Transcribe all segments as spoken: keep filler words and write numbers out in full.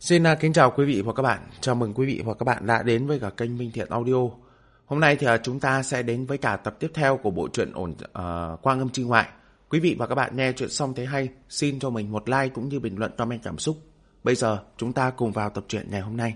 Xin uh, kính chào quý vị và các bạn. Chào mừng quý vị và các bạn đã đến với cả kênh Minh Thiện Audio. Hôm nay thì uh, chúng ta sẽ đến với cả tập tiếp theo của bộ truyện ổn uh, Quang Âm Chi Ngoại. Quý vị và các bạn nghe chuyện xong thấy hay, xin cho mình một like cũng như bình luận comment cảm xúc. Bây giờ chúng ta cùng vào tập truyện ngày hôm nay.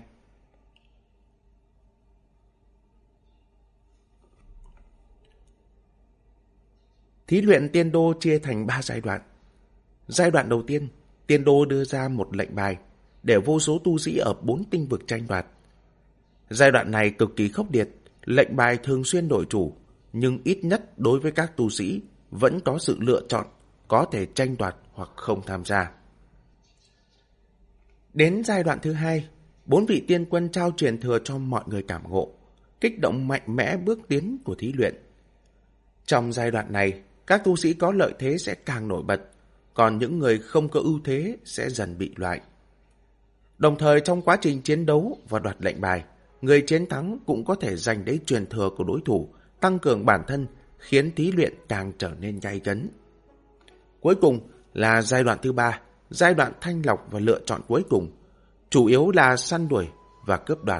Thí luyện tiên đô chia thành ba giai đoạn. Giai đoạn đầu tiên, tiên đô đưa ra một lệnh bài để vô số tu sĩ ở bốn tinh vực tranh đoạt. Giai đoạn này cực kỳ khốc liệt, lệnh bài thường xuyên đổi chủ, nhưng ít nhất đối với các tu sĩ vẫn có sự lựa chọn, có thể tranh đoạt hoặc không tham gia. Đến giai đoạn thứ hai, bốn vị tiên quân trao truyền thừa cho mọi người cảm ngộ, kích động mạnh mẽ bước tiến của thí luyện. Trong giai đoạn này, các tu sĩ có lợi thế sẽ càng nổi bật, còn những người không có ưu thế sẽ dần bị loại. Đồng thời trong quá trình chiến đấu và đoạt lệnh bài, người chiến thắng cũng có thể giành lấy truyền thừa của đối thủ, tăng cường bản thân, khiến thí luyện càng trở nên gay cấn. Cuối cùng là giai đoạn thứ ba, giai đoạn thanh lọc và lựa chọn cuối cùng, chủ yếu là săn đuổi và cướp đoạt.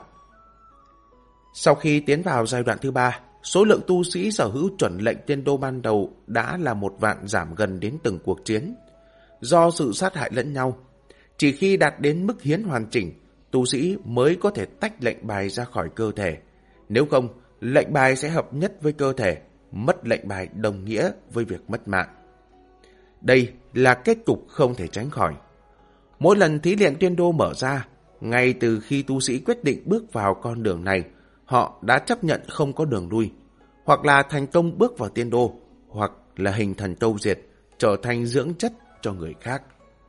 Sau khi tiến vào giai đoạn thứ ba, số lượng tu sĩ sở hữu chuẩn lệnh tiên đô ban đầu đã là một vạn giảm gần đến từng cuộc chiến. Do sự sát hại lẫn nhau, chỉ khi đạt đến mức hiến hoàn chỉnh, tu sĩ mới có thể tách lệnh bài ra khỏi cơ thể. Nếu không, lệnh bài sẽ hợp nhất với cơ thể, mất lệnh bài đồng nghĩa với việc mất mạng. Đây là kết cục không thể tránh khỏi. Mỗi lần thí luyện tiên đô mở ra, ngay từ khi tu sĩ quyết định bước vào con đường này, họ đã chấp nhận không có đường lui, hoặc là thành công bước vào tiên đô, hoặc là hình thần câu diệt, trở thành dưỡng chất cho người khác.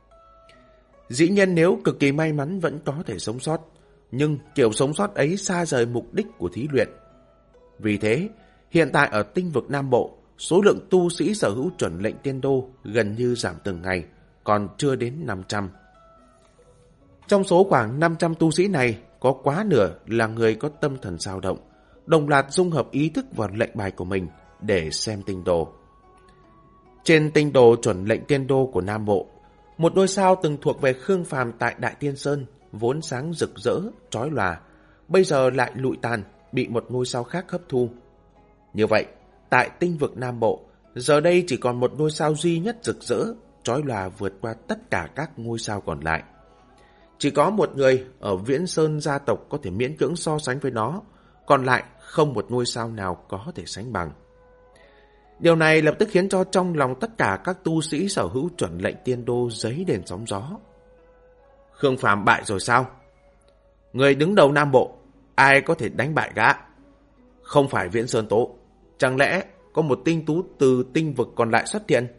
Dĩ nhiên nếu cực kỳ may mắn vẫn có thể sống sót, nhưng kiểu sống sót ấy xa rời mục đích của thí luyện. Vì thế, hiện tại ở tinh vực Nam Bộ, số lượng tu sĩ sở hữu chuẩn lệnh tiên đô gần như giảm từng ngày, còn chưa đến năm trăm. Trong số khoảng năm trăm tu sĩ này, có quá nửa là người có tâm thần dao động, đồng loạt dung hợp ý thức vào lệnh bài của mình để xem tinh đồ. Trên tinh đồ chuẩn lệnh tiên đô của Nam Bộ, một ngôi sao từng thuộc về Khương Phàm tại Đại Tiên Sơn, vốn sáng rực rỡ, chói lòa, bây giờ lại lụi tàn, bị một ngôi sao khác hấp thu. Như vậy, tại tinh vực Nam Bộ, giờ đây chỉ còn một ngôi sao duy nhất rực rỡ, chói lòa vượt qua tất cả các ngôi sao còn lại. Chỉ có một người ở Viễn Sơn gia tộc có thể miễn cưỡng so sánh với nó, còn lại không một ngôi sao nào có thể sánh bằng. Điều này lập tức khiến cho trong lòng tất cả các tu sĩ sở hữu chuẩn lệnh tiên đô dấy lên sóng gió. Khương Phàm bại rồi sao? Người đứng đầu Nam Bộ, ai có thể đánh bại gã? Không phải Viễn Sơn Tố, chẳng lẽ có một tinh tú từ tinh vực còn lại xuất hiện?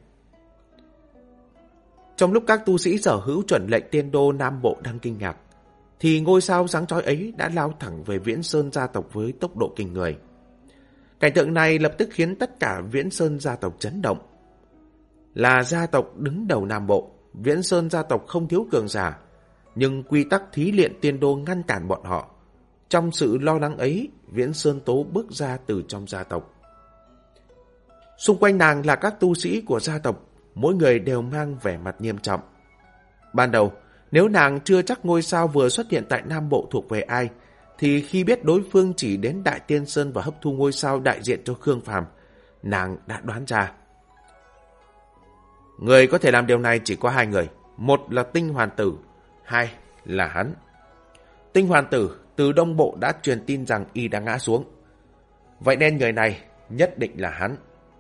Trong lúc các tu sĩ sở hữu chuẩn lệnh tiên đô Nam Bộ đang kinh ngạc, thì ngôi sao sáng chói ấy đã lao thẳng về Viễn Sơn gia tộc với tốc độ kinh người. Cảnh tượng này lập tức khiến tất cả Viễn Sơn gia tộc chấn động. Là gia tộc đứng đầu Nam Bộ, Viễn Sơn gia tộc không thiếu cường giả, nhưng quy tắc thí luyện tiên đô ngăn cản bọn họ. Trong sự lo lắng ấy, Viễn Sơn Tố bước ra từ trong gia tộc. Xung quanh nàng là các tu sĩ của gia tộc, mỗi người đều mang vẻ mặt nghiêm trọng. Ban đầu, nếu nàng chưa chắc ngôi sao vừa xuất hiện tại Nam Bộ thuộc về ai, thì khi biết đối phương chỉ đến Đại Tiên Sơn và hấp thu ngôi sao đại diện cho Khương Phàm, nàng đã đoán ra. Người có thể làm điều này chỉ có hai người, một là Tinh Hoàn Tử, hai là hắn. Tinh Hoàn Tử từ Đông Bộ đã truyền tin rằng y đã ngã xuống. Vậy nên người này nhất định là hắn.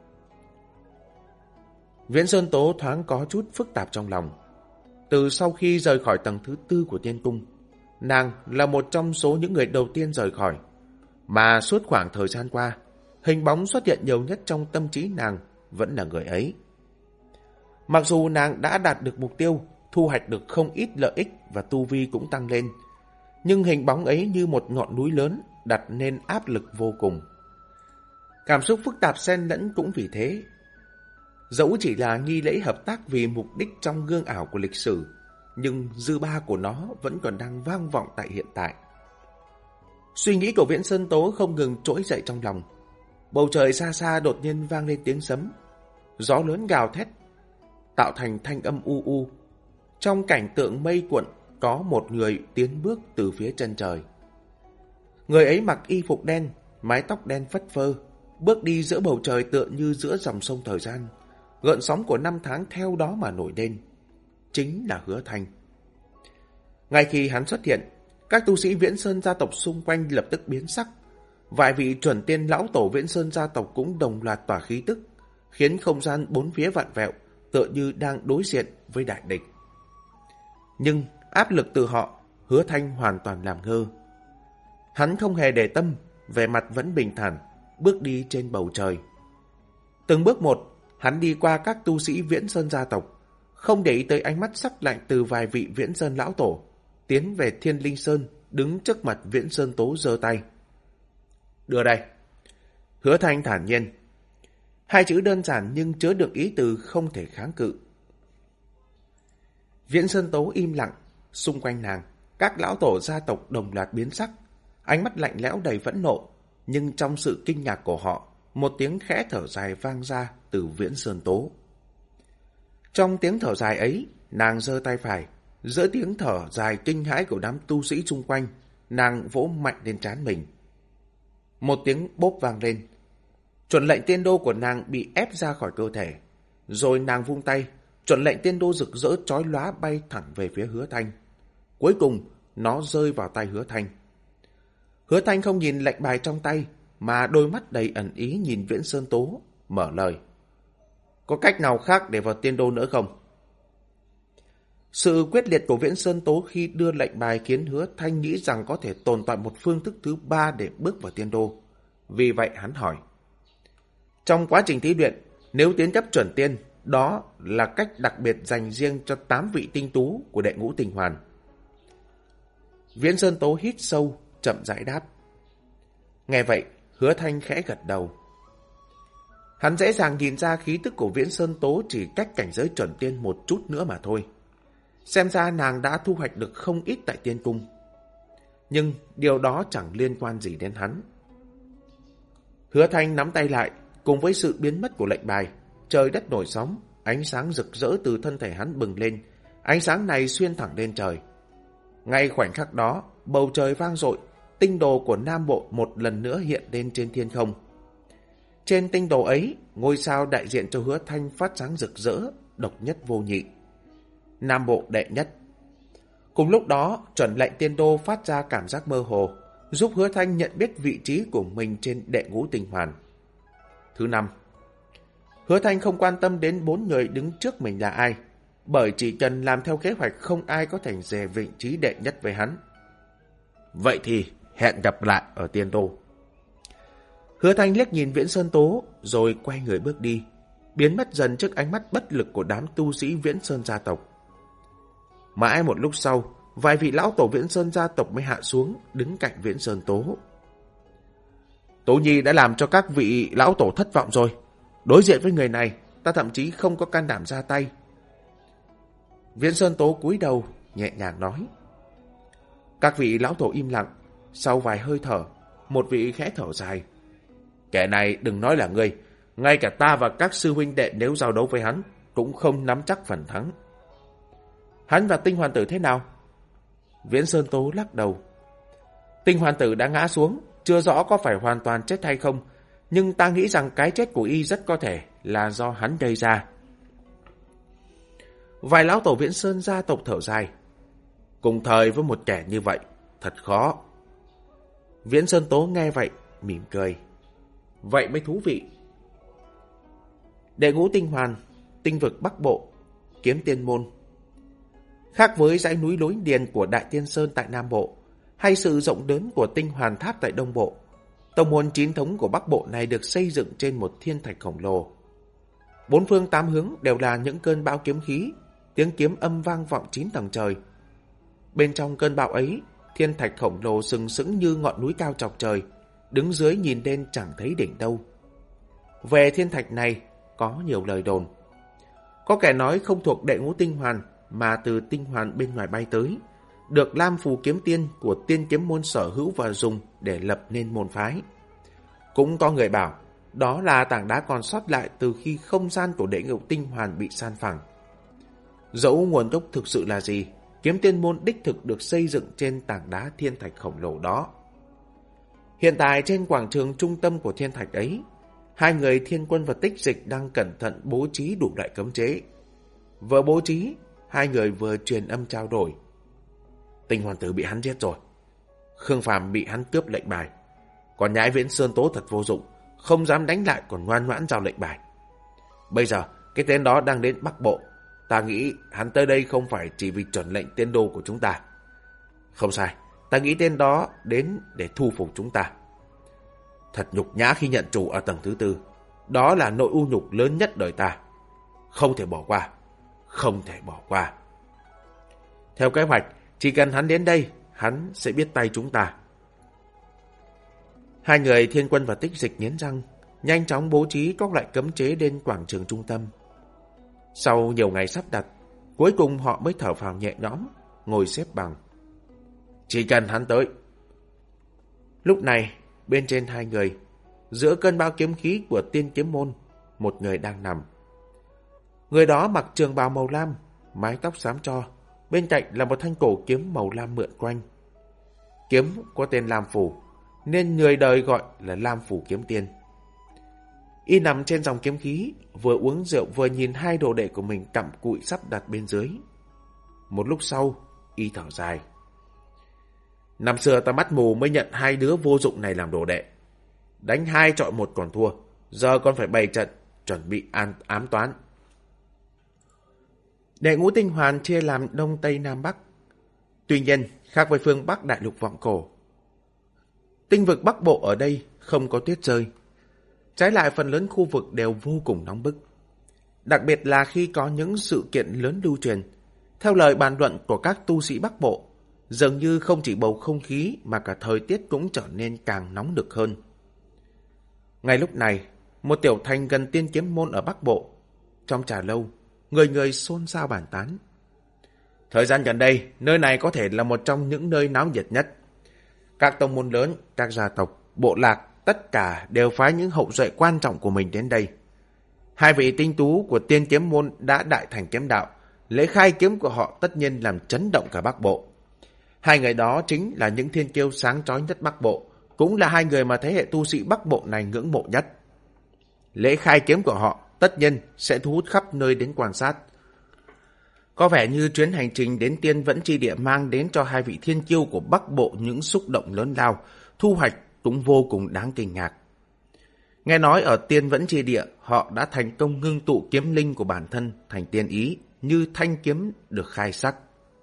Viễn Sơn Tố thoáng có chút phức tạp trong lòng. Từ sau khi rời khỏi tầng thứ tư của tiên cung, nàng là một trong số những người đầu tiên rời khỏi. Mà suốt khoảng thời gian qua, hình bóng xuất hiện nhiều nhất trong tâm trí nàng vẫn là người ấy. Mặc dù nàng đã đạt được mục tiêu, thu hoạch được không ít lợi ích và tu vi cũng tăng lên, nhưng hình bóng ấy như một ngọn núi lớn đặt nên áp lực vô cùng. Cảm xúc phức tạp xen lẫn cũng vì thế. Dẫu chỉ là nghi lễ hợp tác vì mục đích trong gương ảo của lịch sử, nhưng dư ba của nó vẫn còn đang vang vọng tại hiện tại. Suy nghĩ của Viễn Sơn Tố không ngừng trỗi dậy trong lòng. Bầu trời xa xa đột nhiên vang lên tiếng sấm. Gió lớn gào thét, tạo thành thanh âm u u. Trong cảnh tượng mây cuộn, có một người tiến bước từ phía chân trời. Người ấy mặc y phục đen, mái tóc đen phất phơ, bước đi giữa bầu trời tựa như giữa dòng sông thời gian. Gợn sóng của năm tháng theo đó mà nổi lên. Chính là Hứa Thanh. Ngay khi hắn xuất hiện, các tu sĩ Viễn Sơn gia tộc xung quanh lập tức biến sắc. Vài vị chuẩn tiên lão tổ Viễn Sơn gia tộc cũng đồng loạt tỏa khí tức, khiến không gian bốn phía vặn vẹo, tựa như đang đối diện với đại địch. Nhưng áp lực từ họ, Hứa Thanh hoàn toàn làm ngơ. Hắn không hề để tâm, vẻ mặt vẫn bình thản, bước đi trên bầu trời. Từng bước một, hắn đi qua các tu sĩ Viễn Sơn gia tộc, không để ý tới ánh mắt sắc lạnh từ vài vị Viễn Sơn lão tổ, tiến về Thiên Linh Sơn, đứng trước mặt Viễn Sơn Tố giơ tay. Đưa đây. Hứa Thanh thản nhiên. Hai chữ đơn giản nhưng chứa đựng ý từ không thể kháng cự. Viễn Sơn Tố im lặng, xung quanh nàng, các lão tổ gia tộc đồng loạt biến sắc, ánh mắt lạnh lẽo đầy phẫn nộ, nhưng trong sự kinh ngạc của họ, một tiếng khẽ thở dài vang ra từ Viễn Sơn Tố. Trong tiếng thở dài ấy, nàng giơ tay phải, giữa tiếng thở dài kinh hãi của đám tu sĩ xung quanh, nàng vỗ mạnh lên trán mình. Một tiếng bốp vang lên. Chuẩn lệnh tiên đô của nàng bị ép ra khỏi cơ thể. Rồi nàng vung tay, chuẩn lệnh tiên đô rực rỡ chói lóa bay thẳng về phía Hứa Thanh. Cuối cùng, nó rơi vào tay Hứa Thanh. Hứa Thanh không nhìn lệnh bài trong tay, mà đôi mắt đầy ẩn ý nhìn Viễn Sơn Tố, mở lời. Có cách nào khác để vào tiên đô nữa không? Sự quyết liệt của Viễn Sơn Tố khi đưa lệnh bài khiến Hứa Thanh nghĩ rằng có thể tồn tại một phương thức thứ ba để bước vào tiên đô. Vì vậy hắn hỏi. Trong quá trình thí luyện, nếu tiến cấp chuẩn tiên, đó là cách đặc biệt dành riêng cho tám vị tinh tú của đệ ngũ tinh hoàn. Viễn Sơn Tố hít sâu, chậm rãi đáp. Nghe vậy, Hứa Thanh khẽ gật đầu. Hắn dễ dàng nhìn ra khí tức của Viễn Sơn Tố chỉ cách cảnh giới chuẩn tiên một chút nữa mà thôi. Xem ra nàng đã thu hoạch được không ít tại tiên cung. Nhưng điều đó chẳng liên quan gì đến hắn. Hứa Thanh nắm tay lại, cùng với sự biến mất của lệnh bài, trời đất nổi sóng, ánh sáng rực rỡ từ thân thể hắn bừng lên, ánh sáng này xuyên thẳng lên trời. Ngay khoảnh khắc đó, bầu trời vang dội, tinh đồ của Nam Bộ một lần nữa hiện lên trên thiên không. Trên tinh đồ ấy, ngôi sao đại diện cho Hứa Thanh phát sáng rực rỡ, độc nhất vô nhị. Nam Bộ đệ nhất. Cùng lúc đó, chuẩn lệnh tiên đô phát ra cảm giác mơ hồ, giúp Hứa Thanh nhận biết vị trí của mình trên đệ ngũ tinh hoàn. Thứ năm. Hứa Thanh không quan tâm đến bốn người đứng trước mình là ai, bởi chỉ cần làm theo kế hoạch không ai có thể giành vị trí đệ nhất với hắn. Vậy thì hẹn gặp lại ở tiên đô. Hứa Thanh liếc nhìn Viễn Sơn Tố, rồi quay người bước đi, biến mất dần trước ánh mắt bất lực của đám tu sĩ Viễn Sơn gia tộc. Mãi một lúc sau, vài vị lão tổ Viễn Sơn gia tộc mới hạ xuống, đứng cạnh Viễn Sơn Tố. Tố Nhi đã làm cho các vị lão tổ thất vọng rồi. Đối diện với người này, ta thậm chí không có can đảm ra tay. Viễn Sơn Tố cúi đầu, nhẹ nhàng nói. Các vị lão tổ im lặng, sau vài hơi thở, một vị khẽ thở dài. Kẻ này đừng nói là ngươi, ngay cả ta và các sư huynh đệ nếu giao đấu với hắn, cũng không nắm chắc phần thắng. Hắn và Tinh Hoàn Tử thế nào? Viễn Sơn Tố lắc đầu. Tinh Hoàn Tử đã ngã xuống, chưa rõ có phải hoàn toàn chết hay không, nhưng ta nghĩ rằng cái chết của y rất có thể là do hắn gây ra. Vài lão tổ Viễn Sơn gia tộc thở dài. Cùng thời với một kẻ như vậy, thật khó. Viễn Sơn Tố nghe vậy, mỉm cười. Vậy mới thú vị. Đệ ngũ tinh hoàn, tinh vực Bắc Bộ, Kiếm Tiên Môn. Khác với dãy núi lối điền của Đại Tiên Sơn tại Nam Bộ, hay sự rộng lớn của Tinh Hoàn Tháp tại Đông Bộ, tông môn chính thống của Bắc Bộ này được xây dựng trên một thiên thạch khổng lồ. Bốn phương tám hướng đều là những cơn bão kiếm khí, tiếng kiếm âm vang vọng chín tầng trời. Bên trong cơn bão ấy, thiên thạch khổng lồ sừng sững như ngọn núi cao chọc trời, đứng dưới nhìn lên chẳng thấy đỉnh đâu. Về thiên thạch này, có nhiều lời đồn. Có kẻ nói không thuộc đệ ngũ tinh hoàn, mà từ tinh hoàn bên ngoài bay tới, được Lam Phù Kiếm Tiên của Tiên Kiếm Môn sở hữu và dùng để lập nên môn phái. Cũng có người bảo, đó là tảng đá còn sót lại từ khi không gian của đệ ngũ tinh hoàn bị san phẳng. Dẫu nguồn gốc thực sự là gì, kiếm tiên môn đích thực được xây dựng trên tảng đá thiên thạch khổng lồ đó. Hiện tại trên quảng trường trung tâm của thiên thạch ấy, hai người Thiên Quân và Tích Dịch đang cẩn thận bố trí đủ loại cấm chế. Vừa bố trí, hai người vừa truyền âm trao đổi. Tinh Hoàn Tử bị hắn giết rồi. Khương Phàm bị hắn cướp lệnh bài. Còn Nhãi Viễn Sơn Tố thật vô dụng, không dám đánh lại còn ngoan ngoãn giao lệnh bài. Bây giờ, cái tên đó đang đến Bắc Bộ. Ta nghĩ hắn tới đây không phải chỉ vì chuẩn lệnh tiên đô của chúng ta. Không sai, ta nghĩ tên đó đến để thu phục chúng ta. Thật nhục nhã khi nhận chủ ở tầng thứ tư. Đó là nỗi u nhục lớn nhất đời ta. Không thể bỏ qua. Không thể bỏ qua. Theo kế hoạch, chỉ cần hắn đến đây, hắn sẽ biết tay chúng ta. Hai người Thiên Quân và Tích Dịch nghiến răng, nhanh chóng bố trí các loại cấm chế đến quảng trường trung tâm. Sau nhiều ngày sắp đặt, cuối cùng họ mới thở phào nhẹ nhõm, ngồi xếp bằng. Chỉ cần hắn tới. Lúc này, bên trên hai người, giữa cơn bão kiếm khí của Tiên Kiếm Môn, một người đang nằm. Người đó mặc trường bào màu lam, mái tóc xám tro, bên cạnh là một thanh cổ kiếm màu lam mượn quanh. Kiếm có tên Lam Phủ, nên người đời gọi là Lam Phủ Kiếm Tiên. Y nằm trên dòng kiếm khí, vừa uống rượu vừa nhìn hai đồ đệ của mình cặm cụi sắp đặt bên dưới. Một lúc sau, y thở dài. Năm xưa ta mắt mù mới nhận hai đứa vô dụng này làm đồ đệ. Đánh hai chọi một còn thua, giờ còn phải bày trận, chuẩn bị an ám toán. Đệ ngũ tinh hoàn chia làm Đông Tây Nam Bắc. Tuy nhiên, khác với phương Bắc đại lục vọng cổ, tinh vực Bắc Bộ ở đây không có tuyết rơi. Trái lại phần lớn khu vực đều vô cùng nóng bức. Đặc biệt là khi có những sự kiện lớn lưu truyền. Theo lời bàn luận của các tu sĩ Bắc Bộ, dường như không chỉ bầu không khí mà cả thời tiết cũng trở nên càng nóng nực hơn. Ngay lúc này, một tiểu thành gần Tiên Kiếm Môn ở Bắc Bộ, trong trà lâu, người người xôn xao bàn tán. Thời gian gần đây, nơi này có thể là một trong những nơi náo nhiệt nhất. Các tông môn lớn, các gia tộc, bộ lạc, tất cả đều phái những hậu duệ quan trọng của mình đến đây. Hai vị tinh tú của Tiên Kiếm Môn đã đại thành kiếm đạo, lễ khai kiếm của họ tất nhiên làm chấn động cả Bắc Bộ. Hai người đó chính là những thiên kiêu sáng chói nhất Bắc Bộ, cũng là hai người mà thế hệ tu sĩ Bắc Bộ này ngưỡng mộ nhất. Lễ khai kiếm của họ tất nhiên sẽ thu hút khắp nơi đến quan sát. Có vẻ như chuyến hành trình đến Tiên Vẫn Chi Địa mang đến cho hai vị thiên kiêu của Bắc Bộ những xúc động lớn lao, thu hoạch cũng vô cùng đáng kinh ngạc. Nghe nói ở Tiên Vẫn Chi Địa, họ đã thành công ngưng tụ kiếm linh của bản thân thành tiên ý, như thanh kiếm được khai sắc.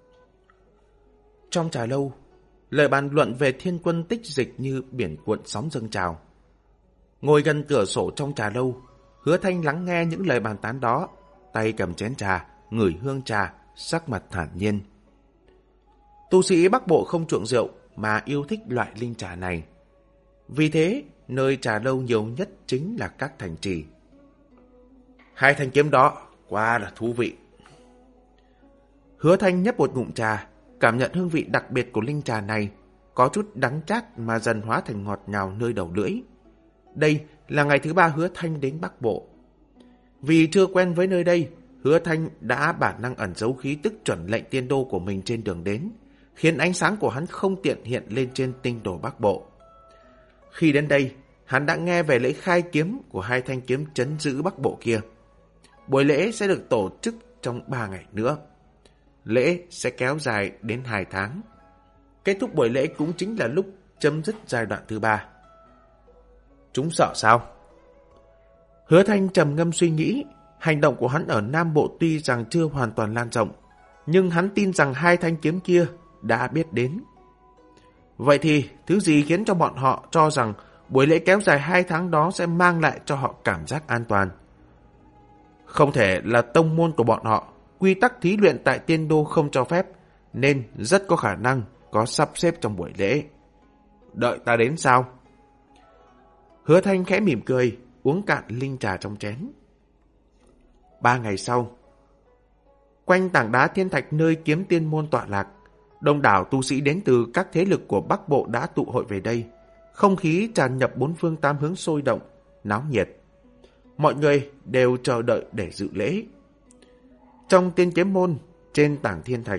Trong trà lâu, lời bàn luận về Thiên Quân Tích Dịch như biển cuộn sóng dâng trào. Ngồi gần cửa sổ trong trà lâu, Hứa Thanh lắng nghe những lời bàn tán đó, tay cầm chén trà, ngửi hương trà, sắc mặt thản nhiên. Tu sĩ Bắc Bộ không chuộng rượu mà yêu thích loại linh trà này. Vì thế, nơi trà lâu nhiều nhất chính là các thành trì. Hai thanh kiếm đó, quá là thú vị. Hứa Thanh nhấp một ngụm trà, cảm nhận hương vị đặc biệt của linh trà này, có chút đắng chát mà dần hóa thành ngọt ngào nơi đầu lưỡi. Đây là ngày thứ ba Hứa Thanh đến Bắc Bộ. Vì chưa quen với nơi đây, Hứa Thanh đã bản năng ẩn giấu khí tức chuẩn lệnh tiên đô của mình trên đường đến, khiến ánh sáng của hắn không tiện hiện lên trên tinh đồ Bắc Bộ. Khi đến đây, hắn đã nghe về lễ khai kiếm của hai thanh kiếm trấn giữ Bắc Bộ kia. Buổi lễ sẽ được tổ chức trong ba ngày nữa. Lễ sẽ kéo dài đến hai tháng. Kết thúc buổi lễ cũng chính là lúc chấm dứt giai đoạn thứ ba. Chúng sợ sao? Hứa Thanh trầm ngâm suy nghĩ. Hành động của hắn ở Nam Bộ tuy rằng chưa hoàn toàn lan rộng, nhưng hắn tin rằng hai thanh kiếm kia đã biết đến. Vậy thì, thứ gì khiến cho bọn họ cho rằng buổi lễ kéo dài hai tháng đó sẽ mang lại cho họ cảm giác an toàn? Không thể là tông môn của bọn họ, quy tắc thí luyện tại Tiên Đô không cho phép, nên rất có khả năng có sắp xếp trong buổi lễ. Đợi ta đến sao? Hứa Thanh khẽ mỉm cười, uống cạn linh trà trong chén. Ba ngày sau, quanh tảng đá thiên thạch nơi Kiếm Tiên Môn tọa lạc, đông đảo tu sĩ đến từ các thế lực của Bắc Bộ đã tụ hội về đây. Không khí tràn nhập bốn phương tám hướng sôi động, náo nhiệt. Mọi người đều chờ đợi để dự lễ. Trong Tiên Kiếm Môn, trên tảng thiên thạch,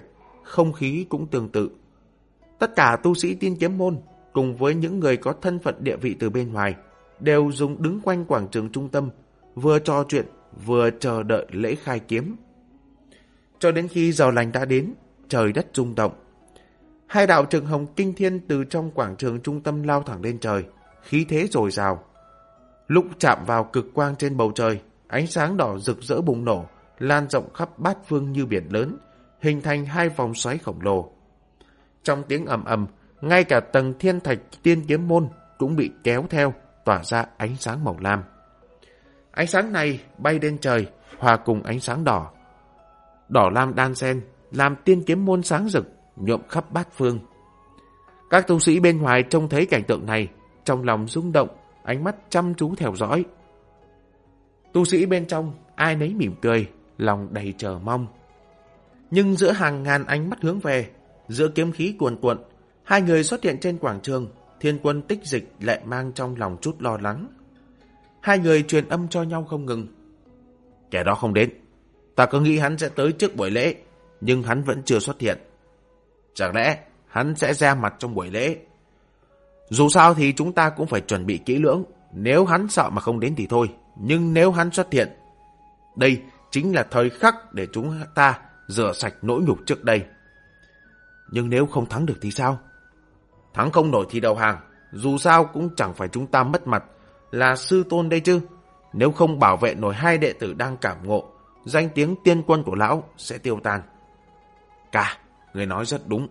không khí cũng tương tự. Tất cả tu sĩ Tiên Kiếm Môn cùng với những người có thân phận địa vị từ bên ngoài đều dùng đứng quanh quảng trường trung tâm, vừa trò chuyện vừa chờ đợi lễ khai kiếm. Cho đến khi giờ lành đã đến, trời đất rung động. Hai đạo trường hồng kinh thiên từ trong quảng trường trung tâm lao thẳng lên trời, khí thế dồi dào. Lúc chạm vào cực quang trên bầu trời, ánh sáng đỏ rực rỡ bùng nổ, lan rộng khắp bát phương như biển lớn, hình thành hai vòng xoáy khổng lồ. Trong tiếng ầm ầm, ngay cả tầng thiên thạch Tiên Kiếm Môn cũng bị kéo theo, tỏa ra ánh sáng màu lam. Ánh sáng này bay lên trời, hòa cùng ánh sáng đỏ. Đỏ lam đan xen, làm Tiên Kiếm Môn sáng rực, nhuộm khắp bát phương. Các tu sĩ bên ngoài trông thấy cảnh tượng này, trong lòng rung động, ánh mắt chăm chú theo dõi. Tu sĩ bên trong, ai nấy mỉm cười, lòng đầy chờ mong. Nhưng giữa hàng ngàn ánh mắt hướng về, giữa kiếm khí cuồn cuộn, hai người xuất hiện trên quảng trường, Thiên Quân Tích Dịch lại mang trong lòng chút lo lắng. Hai người truyền âm cho nhau không ngừng. Kẻ đó không đến. Ta cứ nghĩ hắn sẽ tới trước buổi lễ, nhưng hắn vẫn chưa xuất hiện. Chẳng lẽ hắn sẽ ra mặt trong buổi lễ? Dù sao thì chúng ta cũng phải chuẩn bị kỹ lưỡng. Nếu hắn sợ mà không đến thì thôi, nhưng nếu hắn xuất hiện, đây chính là thời khắc để chúng ta rửa sạch nỗi nhục trước đây. Nhưng nếu không thắng được thì sao? Thắng không nổi thì đầu hàng. Dù sao cũng chẳng phải chúng ta mất mặt, là sư tôn đây chứ. Nếu không bảo vệ nổi hai đệ tử đang cảm ngộ, danh tiếng tiên quân của lão sẽ tiêu tan. Cả, người nói rất đúng.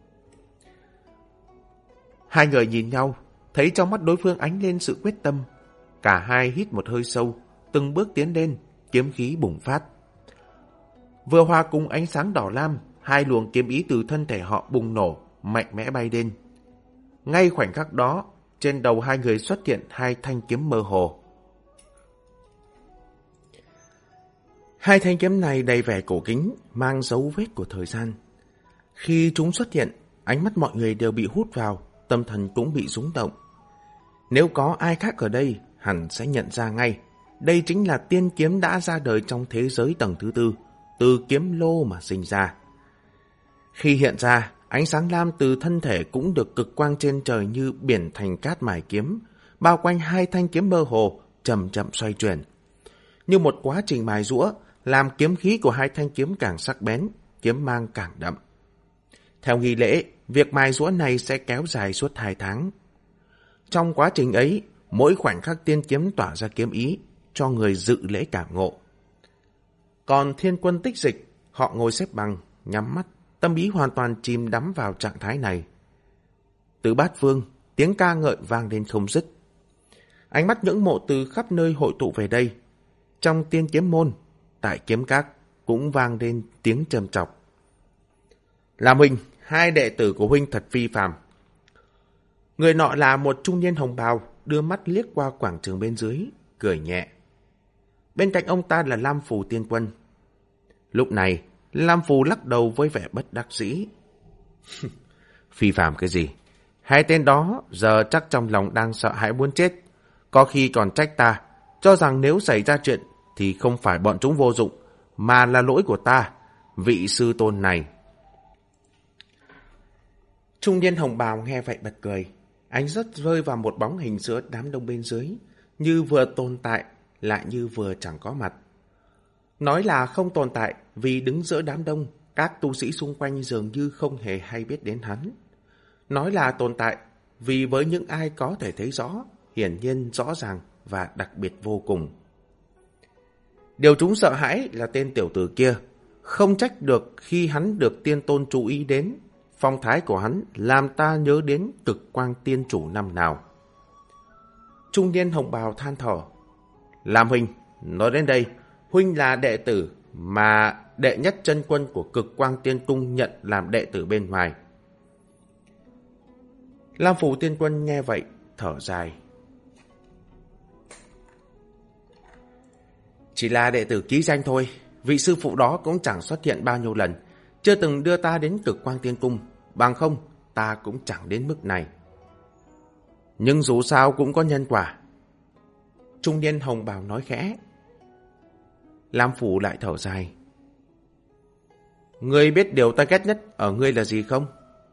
Hai người nhìn nhau, thấy trong mắt đối phương ánh lên sự quyết tâm. Cả hai hít một hơi sâu, từng bước tiến lên, kiếm khí bùng phát. Vừa hòa cùng ánh sáng đỏ lam, hai luồng kiếm ý từ thân thể họ bùng nổ, mạnh mẽ bay lên. Ngay khoảnh khắc đó, trên đầu hai người xuất hiện hai thanh kiếm mơ hồ. Hai thanh kiếm này đầy vẻ cổ kính, mang dấu vết của thời gian. Khi chúng xuất hiện, ánh mắt mọi người đều bị hút vào, tâm thần cũng bị rung động. Nếu có ai khác ở đây, hẳn sẽ nhận ra ngay. Đây chính là tiên kiếm đã ra đời trong thế giới tầng thứ tư, từ kiếm lô mà sinh ra. Khi hiện ra, ánh sáng lam từ thân thể cũng được cực quang trên trời như biển thành cát mài kiếm, bao quanh hai thanh kiếm mơ hồ, chậm chậm xoay chuyển. Như một quá trình mài giũa, làm kiếm khí của hai thanh kiếm càng sắc bén, kiếm mang càng đậm. Theo nghi lễ, việc mài giũa này sẽ kéo dài suốt hai tháng. Trong quá trình ấy, mỗi khoảnh khắc tiên kiếm tỏa ra kiếm ý, cho người dự lễ cảm ngộ. Còn Thiên Quân Tích Dịch, họ ngồi xếp bằng, nhắm mắt, tâm ý hoàn toàn chìm đắm vào trạng thái này. Từ bát phương, tiếng ca ngợi vang lên không dứt. Ánh mắt ngưỡng mộ từ khắp nơi hội tụ về đây. Trong Tiên Kiếm Môn, tại kiếm các, cũng vang lên tiếng trầm trọc. Làm huynh, hai đệ tử của huynh thật phi phàm. Người nọ là một trung niên hồng bào, đưa mắt liếc qua quảng trường bên dưới, cười nhẹ. Bên cạnh ông ta là Lam Phù Tiên Quân. Lúc này, Lam Phù lắc đầu với vẻ bất đắc dĩ. Phi phàm cái gì? Hai tên đó giờ chắc trong lòng đang sợ hãi muốn chết. Có khi còn trách ta, cho rằng nếu xảy ra chuyện thì không phải bọn chúng vô dụng, mà là lỗi của ta, vị sư tôn này. Trung niên hồng bào nghe vậy bật cười. Ánh rất rơi vào một bóng hình giữa đám đông bên dưới, như vừa tồn tại, lại như vừa chẳng có mặt. Nói là không tồn tại vì đứng giữa đám đông, các tu sĩ xung quanh dường như không hề hay biết đến hắn. Nói là tồn tại vì với những ai có thể thấy rõ, hiển nhiên rõ ràng và đặc biệt vô cùng. Điều chúng sợ hãi là tên tiểu tử kia. Không trách được khi hắn được tiên tôn chú ý đến. Phong thái của hắn làm ta nhớ đến Cực Quang Tiên Chủ năm nào. Trung niên hồng bào than thở. Làm huynh, nói đến đây, huynh là đệ tử mà đệ nhất chân quân của Cực Quang Tiên Tung nhận làm đệ tử bên ngoài. Lam Phù Tiên Quân nghe vậy, thở dài. Chỉ là đệ tử ký danh thôi, vị sư phụ đó cũng chẳng xuất hiện bao nhiêu lần, chưa từng đưa ta đến Cực Quang Tiên Cung, bằng không ta cũng chẳng đến mức này. Nhưng dù sao cũng có nhân quả. Trung niên hồng bào nói khẽ. Lam Phủ lại thở dài. Ngươi biết điều ta ghét nhất ở ngươi là gì không?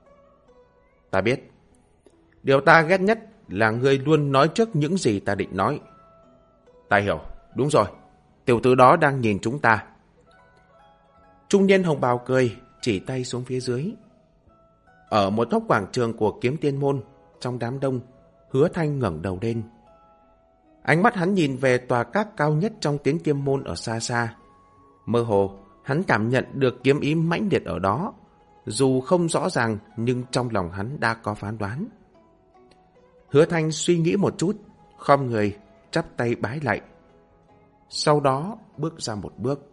Ta biết. Điều ta ghét nhất là ngươi luôn nói trước những gì ta định nói. Ta hiểu, đúng rồi. Tiểu tử đó đang nhìn chúng ta. Trung niên hồng bào cười, chỉ tay xuống phía dưới. Ở một góc quảng trường của Kiếm Tiên Môn, trong đám đông, Hứa Thanh ngẩng đầu lên. Ánh mắt hắn nhìn về tòa các cao nhất trong Tiến Kiếm Môn ở xa xa. Mơ hồ, hắn cảm nhận được kiếm ý mãnh liệt ở đó. Dù không rõ ràng, nhưng trong lòng hắn đã có phán đoán. Hứa Thanh suy nghĩ một chút, khom người, chắp tay bái lạy. Sau đó bước ra một bước.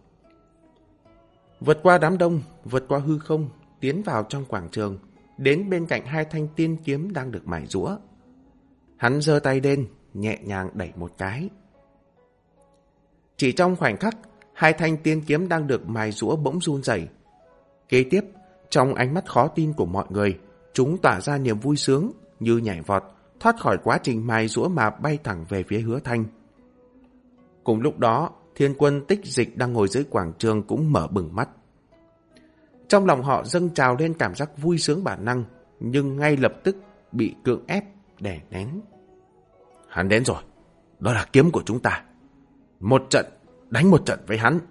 Vượt qua đám đông, vượt qua hư không, tiến vào trong quảng trường, đến bên cạnh hai thanh tiên kiếm đang được mài giũa. Hắn giơ tay lên, nhẹ nhàng đẩy một cái. Chỉ trong khoảnh khắc, hai thanh tiên kiếm đang được mài giũa bỗng run rẩy. Kế tiếp, trong ánh mắt khó tin của mọi người, chúng tỏa ra niềm vui sướng như nhảy vọt, thoát khỏi quá trình mài giũa mà bay thẳng về phía Hứa Thanh. Cùng lúc đó, Thiên Quân Tích Dịch đang ngồi dưới quảng trường cũng mở bừng mắt. Trong lòng họ dâng trào lên cảm giác vui sướng bản năng, nhưng ngay lập tức bị cưỡng ép đè nén. Hắn đến rồi, đó là kiếm của chúng ta. Một trận, đánh một trận với hắn.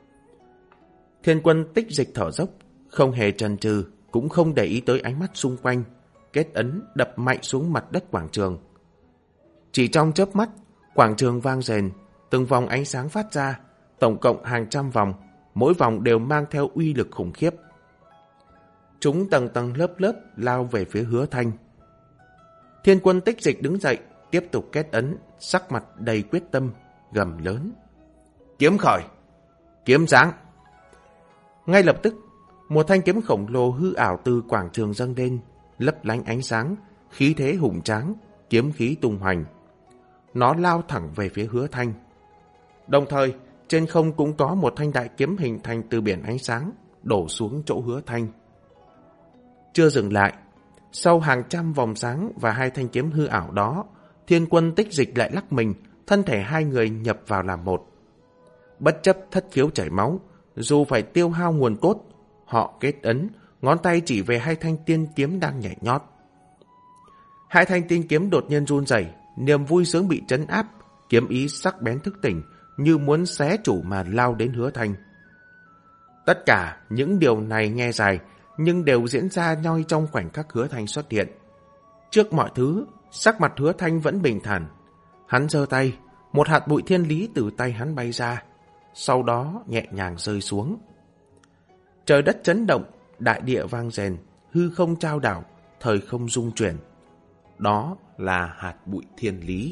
Thiên Quân Tích Dịch thở dốc, không hề chần chừ, cũng không để ý tới ánh mắt xung quanh, kết ấn đập mạnh xuống mặt đất quảng trường. Chỉ trong chớp mắt, quảng trường vang rền, từng vòng ánh sáng phát ra, tổng cộng hàng trăm vòng, mỗi vòng đều mang theo uy lực khủng khiếp. Chúng tầng tầng lớp lớp lao về phía Hứa Thanh. Thiên Quân Tích Dịch đứng dậy, tiếp tục kết ấn, sắc mặt đầy quyết tâm, gầm lớn. Kiếm khởi! Kiếm giáng! Ngay lập tức, một thanh kiếm khổng lồ hư ảo từ quảng trường dâng lên, lấp lánh ánh sáng, khí thế hùng tráng, kiếm khí tung hoành. Nó lao thẳng về phía Hứa Thanh. Đồng thời, trên không cũng có một thanh đại kiếm hình thành từ biển ánh sáng, đổ xuống chỗ Hứa Thanh. Chưa dừng lại, sau hàng trăm vòng sáng và hai thanh kiếm hư ảo đó, Thiên Quân Tích Dịch lại lắc mình, thân thể hai người nhập vào làm một. Bất chấp thất khiếu chảy máu, dù phải tiêu hao nguồn cốt, họ kết ấn, ngón tay chỉ về hai thanh tiên kiếm đang nhảy nhót. Hai thanh tiên kiếm đột nhiên run rẩy, niềm vui sướng bị trấn áp, kiếm ý sắc bén thức tỉnh, như muốn xé chủ mà lao đến Hứa Thanh. Tất cả những điều này nghe dài, nhưng đều diễn ra nhoi trong khoảnh khắc Hứa Thanh xuất hiện. Trước mọi thứ, sắc mặt Hứa Thanh vẫn bình thản. Hắn giơ tay, một hạt bụi thiên lý từ tay hắn bay ra, sau đó nhẹ nhàng rơi xuống. Trời đất chấn động, đại địa vang rền, hư không trao đảo, thời không rung chuyển. Đó là hạt bụi thiên lý.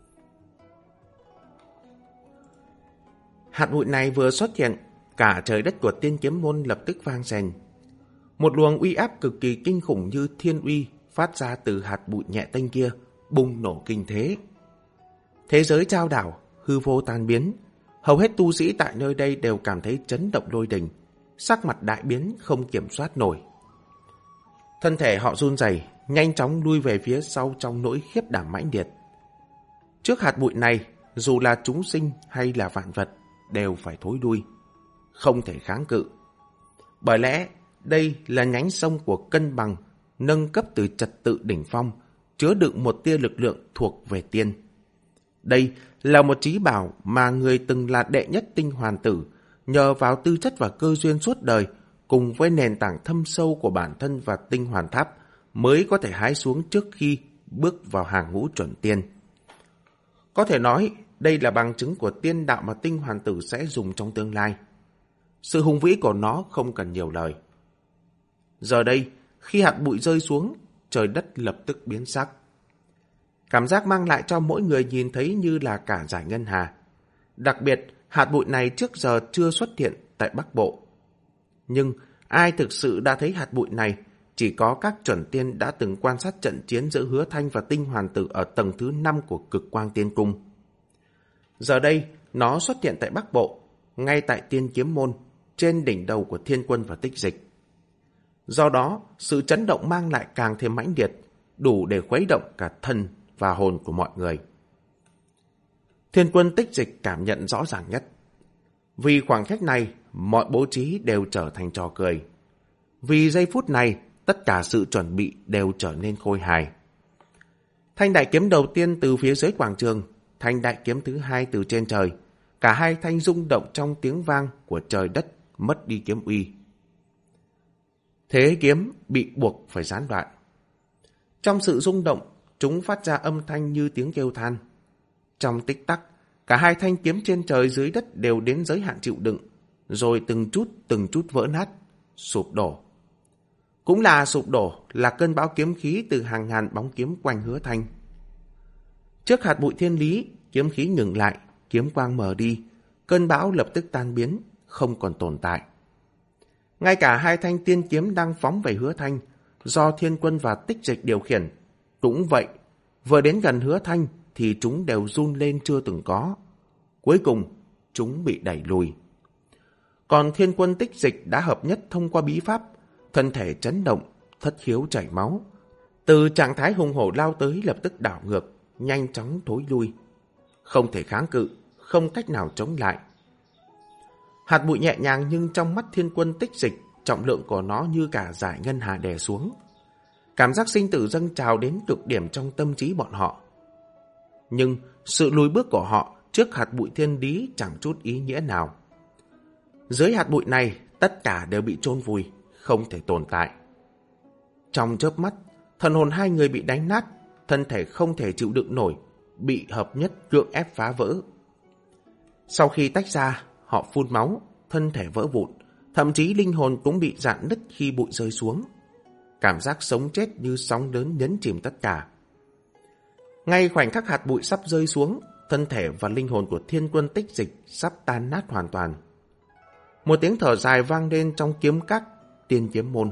Hạt bụi này vừa xuất hiện, cả trời đất của Tiên Kiếm Môn lập tức vang rền. Một luồng uy áp cực kỳ kinh khủng như thiên uy phát ra từ hạt bụi nhẹ tênh kia, bùng nổ kinh thế. Thế giới trao đảo, hư vô tan biến, hầu hết tu sĩ tại nơi đây đều cảm thấy chấn động lôi đình, sắc mặt đại biến không kiểm soát nổi. Thân thể họ run rẩy, nhanh chóng lui về phía sau trong nỗi khiếp đảm mãnh liệt. Trước hạt bụi này, dù là chúng sinh hay là vạn vật, đều phải thối lui, không thể kháng cự. Bởi lẽ, đây là nhánh sông của cân bằng, nâng cấp từ trật tự đỉnh phong, chứa đựng một tia lực lượng thuộc về tiên. Đây là một trí bảo mà người từng là đệ nhất tinh hoàn tử, nhờ vào tư chất và cơ duyên suốt đời, cùng với nền tảng thâm sâu của bản thân và tinh hoàn tháp, mới có thể hái xuống trước khi bước vào hàng ngũ chuẩn tiên. Có thể nói, đây là bằng chứng của tiên đạo mà tinh hoàn tử sẽ dùng trong tương lai. Sự hùng vĩ của nó không cần nhiều lời. Giờ đây, khi hạt bụi rơi xuống, trời đất lập tức biến sắc. Cảm giác mang lại cho mỗi người nhìn thấy như là cả dải ngân hà. Đặc biệt, hạt bụi này trước giờ chưa xuất hiện tại Bắc Bộ. Nhưng ai thực sự đã thấy hạt bụi này, chỉ có các chuẩn tiên đã từng quan sát trận chiến giữa Hứa Thanh và Tinh Hoàn Tử ở tầng thứ năm của Cực Quang Tiên Cung. Giờ đây, nó xuất hiện tại Bắc Bộ, ngay tại Tiên Kiếm Môn, trên đỉnh đầu của Thiên Quân và Tích Dịch. Do đó, sự chấn động mang lại càng thêm mãnh liệt, đủ để khuấy động cả thân và hồn của mọi người. Thiên Quân Tích Dịch cảm nhận rõ ràng nhất. Vì khoảng cách này mọi bố trí đều trở thành trò cười. Vì giây phút này, tất cả sự chuẩn bị đều trở nên khôi hài. Thanh đại kiếm đầu tiên từ phía dưới quảng trường, thanh đại kiếm thứ hai từ trên trời. Cả hai thanh rung động trong tiếng vang của trời đất, mất đi kiếm uy. Thế kiếm bị buộc phải gián đoạn. Trong sự rung động, chúng phát ra âm thanh như tiếng kêu than. Trong tích tắc, cả hai thanh kiếm trên trời dưới đất đều đến giới hạn chịu đựng, rồi từng chút từng chút vỡ nát, sụp đổ. Cũng là sụp đổ là cơn bão kiếm khí từ hàng ngàn bóng kiếm quanh Hứa Thanh. Trước hạt bụi thiên lý, kiếm khí ngừng lại, kiếm quang mờ đi, cơn bão lập tức tan biến, không còn tồn tại. Ngay cả hai thanh tiên kiếm đang phóng về Hứa Thanh, do Thiên Quân và Tích Dịch điều khiển, cũng vậy, vừa đến gần Hứa Thanh thì chúng đều run lên chưa từng có. Cuối cùng, chúng bị đẩy lùi. Còn Thiên Quân Tích Dịch đã hợp nhất thông qua bí pháp, thân thể chấn động, thất khiếu chảy máu. Từ trạng thái hùng hổ lao tới lập tức đảo ngược, nhanh chóng thối lui. Không thể kháng cự, không cách nào chống lại. Hạt bụi nhẹ nhàng nhưng trong mắt Thiên Quân Tích Dịch, trọng lượng của nó như cả dải ngân hà đè xuống. Cảm giác sinh tử dâng trào đến cực điểm trong tâm trí bọn họ. Nhưng sự lùi bước của họ trước hạt bụi thiên lý chẳng chút ý nghĩa nào. Dưới hạt bụi này, tất cả đều bị chôn vùi, không thể tồn tại. Trong chớp mắt, thần hồn hai người bị đánh nát, thân thể không thể chịu đựng nổi, bị hợp nhất cưỡng ép phá vỡ. Sau khi tách ra, họ phun máu, thân thể vỡ vụn, thậm chí linh hồn cũng bị rạn nứt khi bụi rơi xuống. Cảm giác sống chết như sóng lớn nhấn chìm tất cả. Ngay khoảnh khắc hạt bụi sắp rơi xuống, thân thể và linh hồn của Thiên Quân Tích Dịch sắp tan nát hoàn toàn. Một tiếng thở dài vang lên trong kiếm các tiên kiếm môn.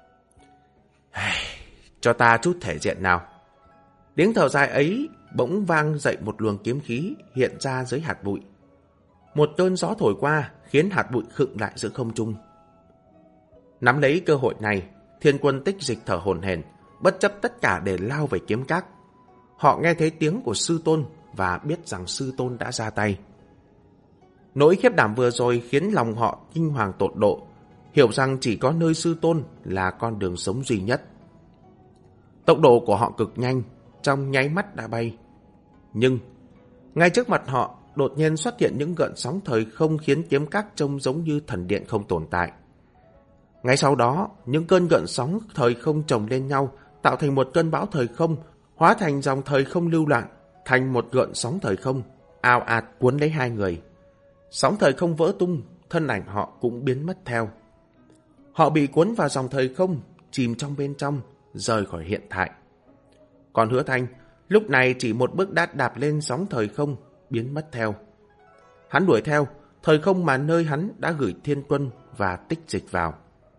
Cho ta chút thể diện nào. Tiếng thở dài ấy bỗng vang dậy một luồng kiếm khí hiện ra dưới hạt bụi. Một cơn gió thổi qua khiến hạt bụi khựng lại giữa không trung. Nắm lấy cơ hội này, Thiên Quân Tích Dịch thở hổn hển, bất chấp tất cả để lao về kiếm các. Họ nghe thấy tiếng của sư tôn và biết rằng sư tôn đã ra tay. Nỗi khiếp đảm vừa rồi khiến lòng họ kinh hoàng tột độ, hiểu rằng chỉ có nơi sư tôn là con đường sống duy nhất. Tốc độ của họ cực nhanh, trong nháy mắt đã bay. Nhưng, ngay trước mặt họ, đột nhiên xuất hiện những gợn sóng thời không khiến kiếm các trông giống như thần điện không tồn tại. Ngay sau đó, những cơn gợn sóng thời không chồng lên nhau, tạo thành một cơn bão thời không, hóa thành dòng thời không lưu loạn, thành một gợn sóng thời không, ào ạt cuốn lấy hai người. Sóng thời không vỡ tung, thân ảnh họ cũng biến mất theo. Họ bị cuốn vào dòng thời không, chìm trong bên trong, rời khỏi hiện tại. Còn Hứa Thanh, lúc này chỉ một bước đã đạp lên sóng thời không, biến mất theo. Hắn đuổi theo, thời không mà nơi hắn đã gửi Thiên Quân và Tích Dịch vào.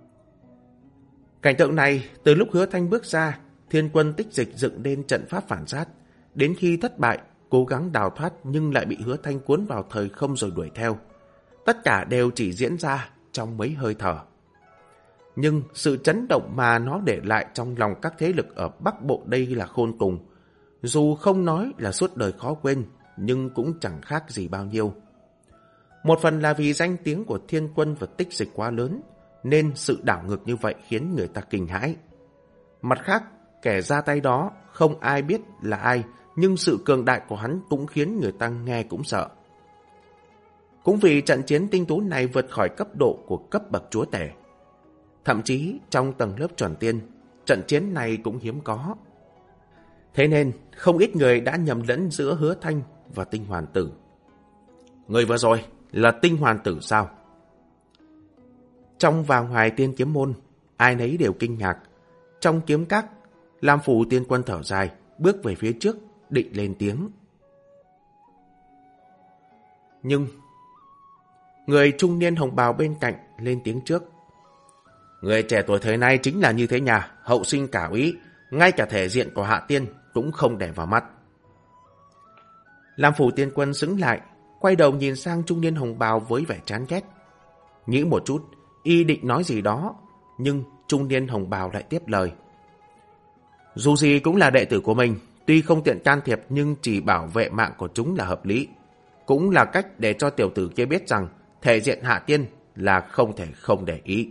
Cảnh tượng này, từ lúc Hứa Thanh bước ra, Thiên Quân Tích Dịch dựng lên trận pháp phản sát. Đến khi thất bại, cố gắng đào thoát nhưng lại bị Hứa Thanh cuốn vào thời không rồi đuổi theo. Tất cả đều chỉ diễn ra trong mấy hơi thở. Nhưng sự chấn động mà nó để lại trong lòng các thế lực ở Bắc Bộ đây là khôn cùng. Dù không nói là suốt đời khó quên, nhưng cũng chẳng khác gì bao nhiêu. Một phần là vì danh tiếng của Thiên Quân và Tích Dịch quá lớn, nên sự đảo ngược như vậy khiến người ta kinh hãi. Mặt khác, kẻ ra tay đó không ai biết là ai, nhưng sự cường đại của hắn cũng khiến người ta nghe cũng sợ. Cũng vì trận chiến tinh tú này vượt khỏi cấp độ của cấp bậc chúa tể. Thậm chí trong tầng lớp chuẩn tiên, trận chiến này cũng hiếm có. Thế nên, không ít người đã nhầm lẫn giữa Hứa Thanh và Tinh Hoàn Tử. Người vừa rồi là Tinh Hoàn Tử sao? Trong Vàng Hoài Tiên Kiếm Môn, ai nấy đều kinh ngạc. Trong kiếm các, Lam Phủ Tiên Quân thở dài, bước về phía trước, định lên tiếng. Nhưng, người trung niên hồng bào bên cạnh lên tiếng trước. Người trẻ tuổi thời nay chính là như thế nhà, hậu sinh cả úy, ngay cả thể diện của Hạ Tiên cũng không để vào mắt. Lam Phủ Tiên Quân sững lại, quay đầu nhìn sang trung niên hồng bào với vẻ chán ghét. Nghĩ một chút, y định nói gì đó, nhưng trung niên hồng bào lại tiếp lời. Dù gì cũng là đệ tử của mình, tuy không tiện can thiệp nhưng chỉ bảo vệ mạng của chúng là hợp lý. Cũng là cách để cho tiểu tử kia biết rằng thể diện Hạ Tiên là không thể không để ý.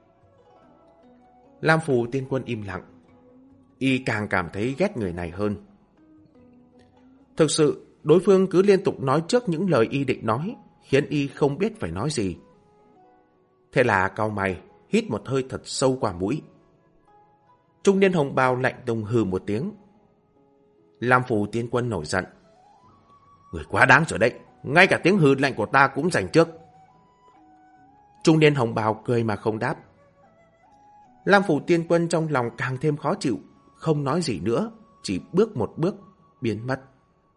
Lam Phù Tiên Quân im lặng. Y càng cảm thấy ghét người này hơn. Thực sự, đối phương cứ liên tục nói trước những lời Y định nói, khiến Y không biết phải nói gì. Thế là cau mày, hít một hơi thật sâu qua mũi. Trung niên hồng bào lạnh lùng hừ một tiếng. Lam Phù Tiên Quân nổi giận. Người quá đáng rồi đấy, ngay cả tiếng hừ lạnh của ta cũng giành trước. Trung niên hồng bào cười mà không đáp. Lam Phù Tiên Quân trong lòng càng thêm khó chịu, không nói gì nữa, chỉ bước một bước, biến mất.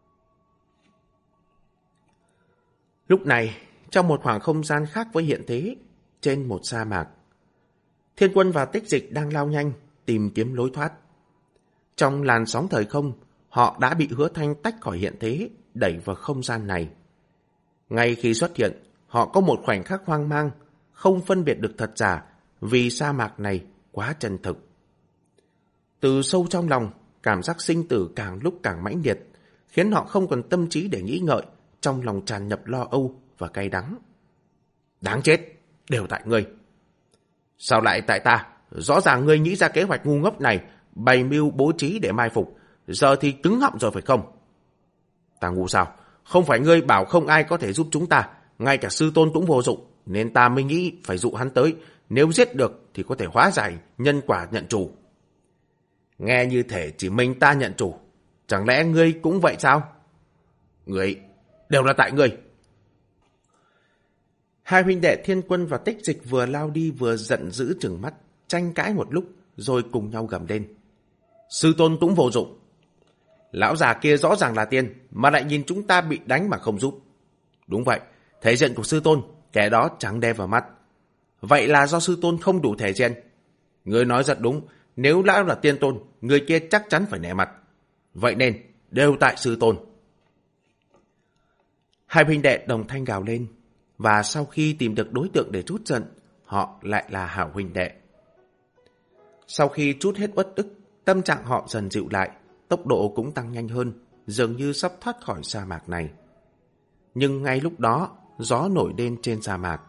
Lúc này, trong một khoảng không gian khác với hiện thế, trên một sa mạc, Thiên Quân và Tích Dịch đang lao nhanh, tìm kiếm lối thoát. Trong làn sóng thời không, họ đã bị Hứa Thanh tách khỏi hiện thế, đẩy vào không gian này. Ngay khi xuất hiện, họ có một khoảnh khắc hoang mang, không phân biệt được thật giả, vì sa mạc này quá chân thực. Từ sâu trong lòng, cảm giác sinh tử càng lúc càng mãnh liệt, khiến họ không còn tâm trí để nghĩ ngợi, trong lòng tràn ngập lo âu và cay đắng. Đáng chết, đều tại ngươi. Sao lại tại ta? Rõ ràng ngươi nghĩ ra kế hoạch ngu ngốc này, bày mưu bố trí để mai phục, giờ thì cứng họng rồi phải không? Ta ngu sao? Không phải ngươi bảo không ai có thể giúp chúng ta, ngay cả sư tôn cũng vô dụng, nên ta mới nghĩ phải dụ hắn tới, nếu giết được thì có thể hóa giải nhân quả nhận chủ. Nghe như thể chỉ mình ta nhận chủ, chẳng lẽ ngươi cũng vậy sao? Ngươi, đều là tại ngươi. Hai huynh đệ Thiên Quân và Tích Dịch vừa lao đi vừa giận dữ trừng mắt, tranh cãi một lúc rồi cùng nhau gầm lên. Sư tôn cũng vô dụng. Lão già kia rõ ràng là tiên, mà lại nhìn chúng ta bị đánh mà không giúp. Đúng vậy, thể diện của sư tôn, kẻ đó chẳng đe vào mắt. Vậy là do sư tôn không đủ thể diện. Ngươi nói rất đúng, nếu lão là tiên tôn, người kia chắc chắn phải nể mặt. Vậy nên, đều tại sư tôn. Hai huynh đệ đồng thanh gào lên, và sau khi tìm được đối tượng để trút giận, họ lại là hảo huynh đệ. Sau khi trút hết uất ức, tâm trạng họ dần dịu lại, tốc độ cũng tăng nhanh hơn, dường như sắp thoát khỏi sa mạc này. Nhưng ngay lúc đó, gió nổi lên trên sa mạc.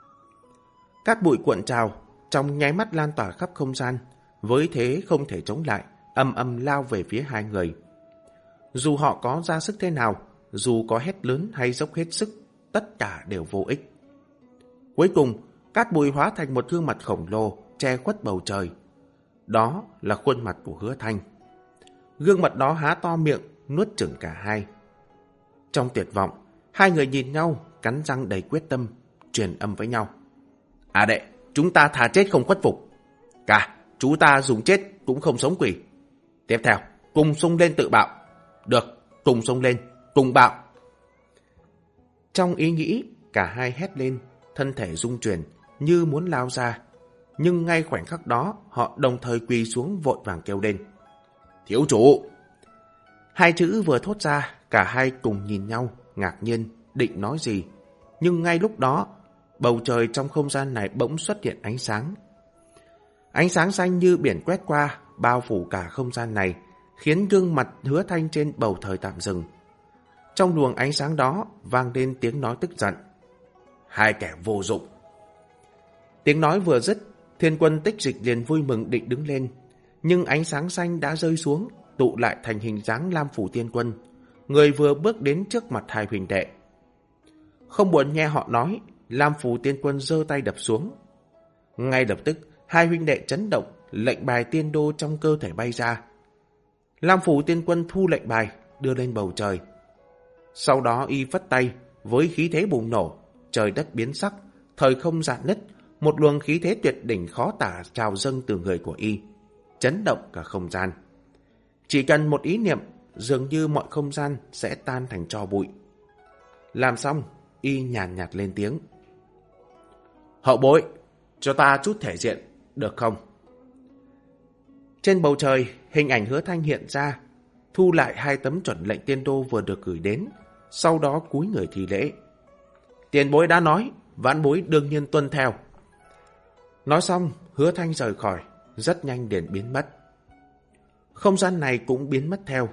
Cát bụi cuộn trào, trong nháy mắt lan tỏa khắp không gian, với thế không thể chống lại, ầm ầm lao về phía hai người. Dù họ có ra sức thế nào, dù có hét lớn hay dốc hết sức, tất cả đều vô ích. Cuối cùng, cát bụi hóa thành một gương mặt khổng lồ, che khuất bầu trời. Đó là khuôn mặt của Hứa Thanh. Gương mặt đó há to miệng, nuốt chửng cả hai. Trong tuyệt vọng, hai người nhìn nhau, cắn răng đầy quyết tâm, truyền âm với nhau. À đệ, chúng ta thà chết không khuất phục. Cả, chú ta dùng chết cũng không sống quỷ. Tiếp theo, cùng xông lên tự bạo. Được, cùng xông lên, cùng bạo. Trong ý nghĩ, cả hai hét lên, thân thể rung chuyển, như muốn lao ra. Nhưng ngay khoảnh khắc đó, họ đồng thời quỳ xuống vội vàng kêu lên. Thiếu chủ! Hai chữ vừa thốt ra, cả hai cùng nhìn nhau, ngạc nhiên, định nói gì. Nhưng ngay lúc đó, bầu trời trong không gian này bỗng xuất hiện ánh sáng. Ánh sáng xanh như biển quét qua, bao phủ cả không gian này, khiến gương mặt Hứa Thanh trên bầu trời tạm dừng. Trong luồng ánh sáng đó vang lên tiếng nói tức giận. Hai kẻ vô dụng. Tiếng nói vừa dứt, Thiên Quân Tích Dịch liền vui mừng định đứng lên. Nhưng ánh sáng xanh đã rơi xuống, tụ lại thành hình dáng Lam Phủ Tiên Quân. Người vừa bước đến trước mặt hai huynh đệ. Không buồn nghe họ nói, Lam Phủ Tiên Quân giơ tay đập xuống. Ngay lập tức, hai huynh đệ chấn động, lệnh bài tiên đô trong cơ thể bay ra. Lam Phủ Tiên Quân thu lệnh bài, đưa lên bầu trời. Sau đó y vất tay, với khí thế bùng nổ, trời đất biến sắc, thời không rạn nứt, một luồng khí thế tuyệt đỉnh khó tả trào dâng từ người của y, chấn động cả không gian. Chỉ cần một ý niệm, dường như mọi không gian sẽ tan thành tro bụi. Làm xong, y nhàn nhạt lên tiếng. Hậu bối, cho ta chút thể diện, được không? Trên bầu trời, hình ảnh Hứa Thanh hiện ra, thu lại hai tấm chuẩn lệnh tiên đô vừa được gửi đến, sau đó cúi người thi lễ. Tiền bối đã nói, vãn bối đương nhiên tuân theo. Nói xong, Hứa Thanh rời khỏi, rất nhanh liền biến mất. Không gian này cũng biến mất theo.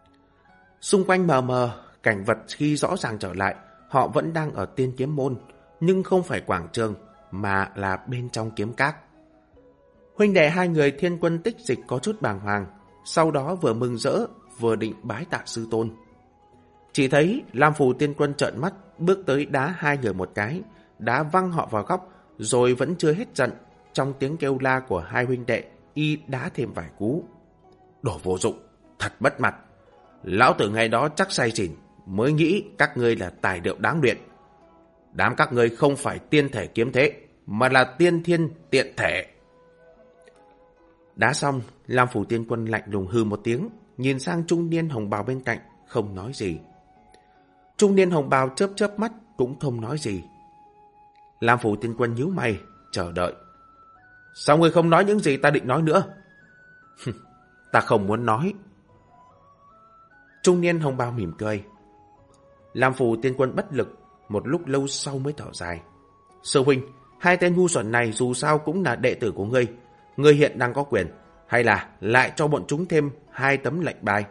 Xung quanh mờ mờ, cảnh vật khi rõ ràng trở lại, họ vẫn đang ở Tiên Kiếm Môn. nhưng không phải quảng trường mà là bên trong kiếm các. Huynh đệ hai người Thiên Quân Tích Dịch có chút bàng hoàng, sau đó vừa mừng rỡ vừa định bái tạ sư tôn. Chỉ thấy Lam Phù Tiên Quân trợn mắt bước tới đá hai người một cái, đá văng họ vào góc, rồi vẫn chưa hết giận. Trong tiếng kêu la của hai huynh đệ, y đá thêm vài cú. Đồ vô dụng, thật mất mặt. Lão tử ngày đó chắc say xỉn, mới nghĩ các ngươi là tài liệu đáng luyện. Đám các ngươi không phải tiên thể kiếm thế, mà là tiên thiên tiện thể. Đá xong, Lam Phủ Tiên Quân lạnh lùng hư một tiếng, nhìn sang trung niên hồng bào bên cạnh, không nói gì. Trung niên hồng bào chớp chớp mắt, cũng không nói gì. Lam Phủ Tiên Quân nhíu mày, chờ đợi. Sao ngươi không nói những gì ta định nói nữa? Ta không muốn nói. Trung niên hồng bào mỉm cười. Lam Phủ Tiên Quân bất lực, một lúc lâu sau mới thở dài. Sư huynh, hai tên ngu xuẩn này dù sao cũng là đệ tử của ngươi. Ngươi hiện đang có quyền, hay là lại cho bọn chúng thêm hai tấm lệnh bài?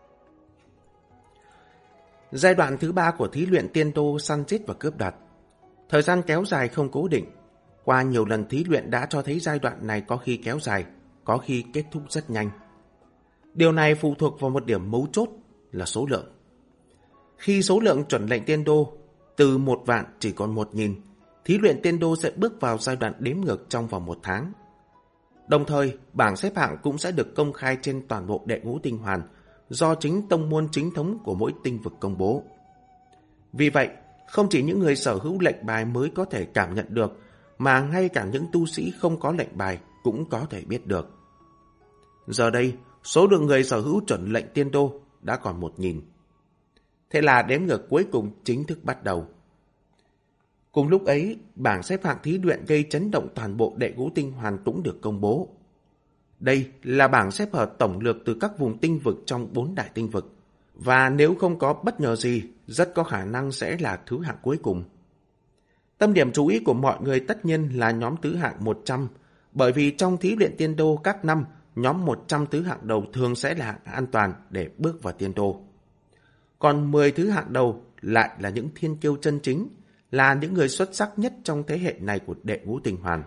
Giai đoạn thứ ba của thí luyện tiên đô săn giết và cướp đoạt. Thời gian kéo dài không cố định. Qua nhiều lần thí luyện đã cho thấy giai đoạn này có khi kéo dài, có khi kết thúc rất nhanh. Điều này phụ thuộc vào một điểm mấu chốt là số lượng. Khi số lượng chuẩn lệnh tiên đô từ một vạn chỉ còn một nghìn, thí luyện tiên đô sẽ bước vào giai đoạn đếm ngược trong vòng một tháng. Đồng thời, bảng xếp hạng cũng sẽ được công khai trên toàn bộ đệ ngũ tinh hoàn, do chính tông môn chính thống của mỗi tinh vực công bố. Vì vậy, không chỉ những người sở hữu lệnh bài mới có thể cảm nhận được, mà ngay cả những tu sĩ không có lệnh bài cũng có thể biết được. Giờ đây, số lượng người sở hữu chuẩn lệnh tiên đô đã còn một nghìn. Thế là đếm ngược cuối cùng chính thức bắt đầu. Cùng lúc ấy, bảng xếp hạng thí luyện gây chấn động toàn bộ đệ ngũ tinh hoàn cũng được công bố. Đây là bảng xếp hạng tổng lược từ các vùng tinh vực trong bốn đại tinh vực, và nếu không có bất ngờ gì, rất có khả năng sẽ là thứ hạng cuối cùng. Tâm điểm chú ý của mọi người tất nhiên là nhóm thứ hạng một trăm, bởi vì trong thí luyện tiên đô các năm, nhóm một trăm thứ hạng đầu thường sẽ là hạng an toàn để bước vào tiên đô. Còn mười thứ hạng đầu lại là những thiên kiêu chân chính, là những người xuất sắc nhất trong thế hệ này của đệ ngũ tinh hoàn.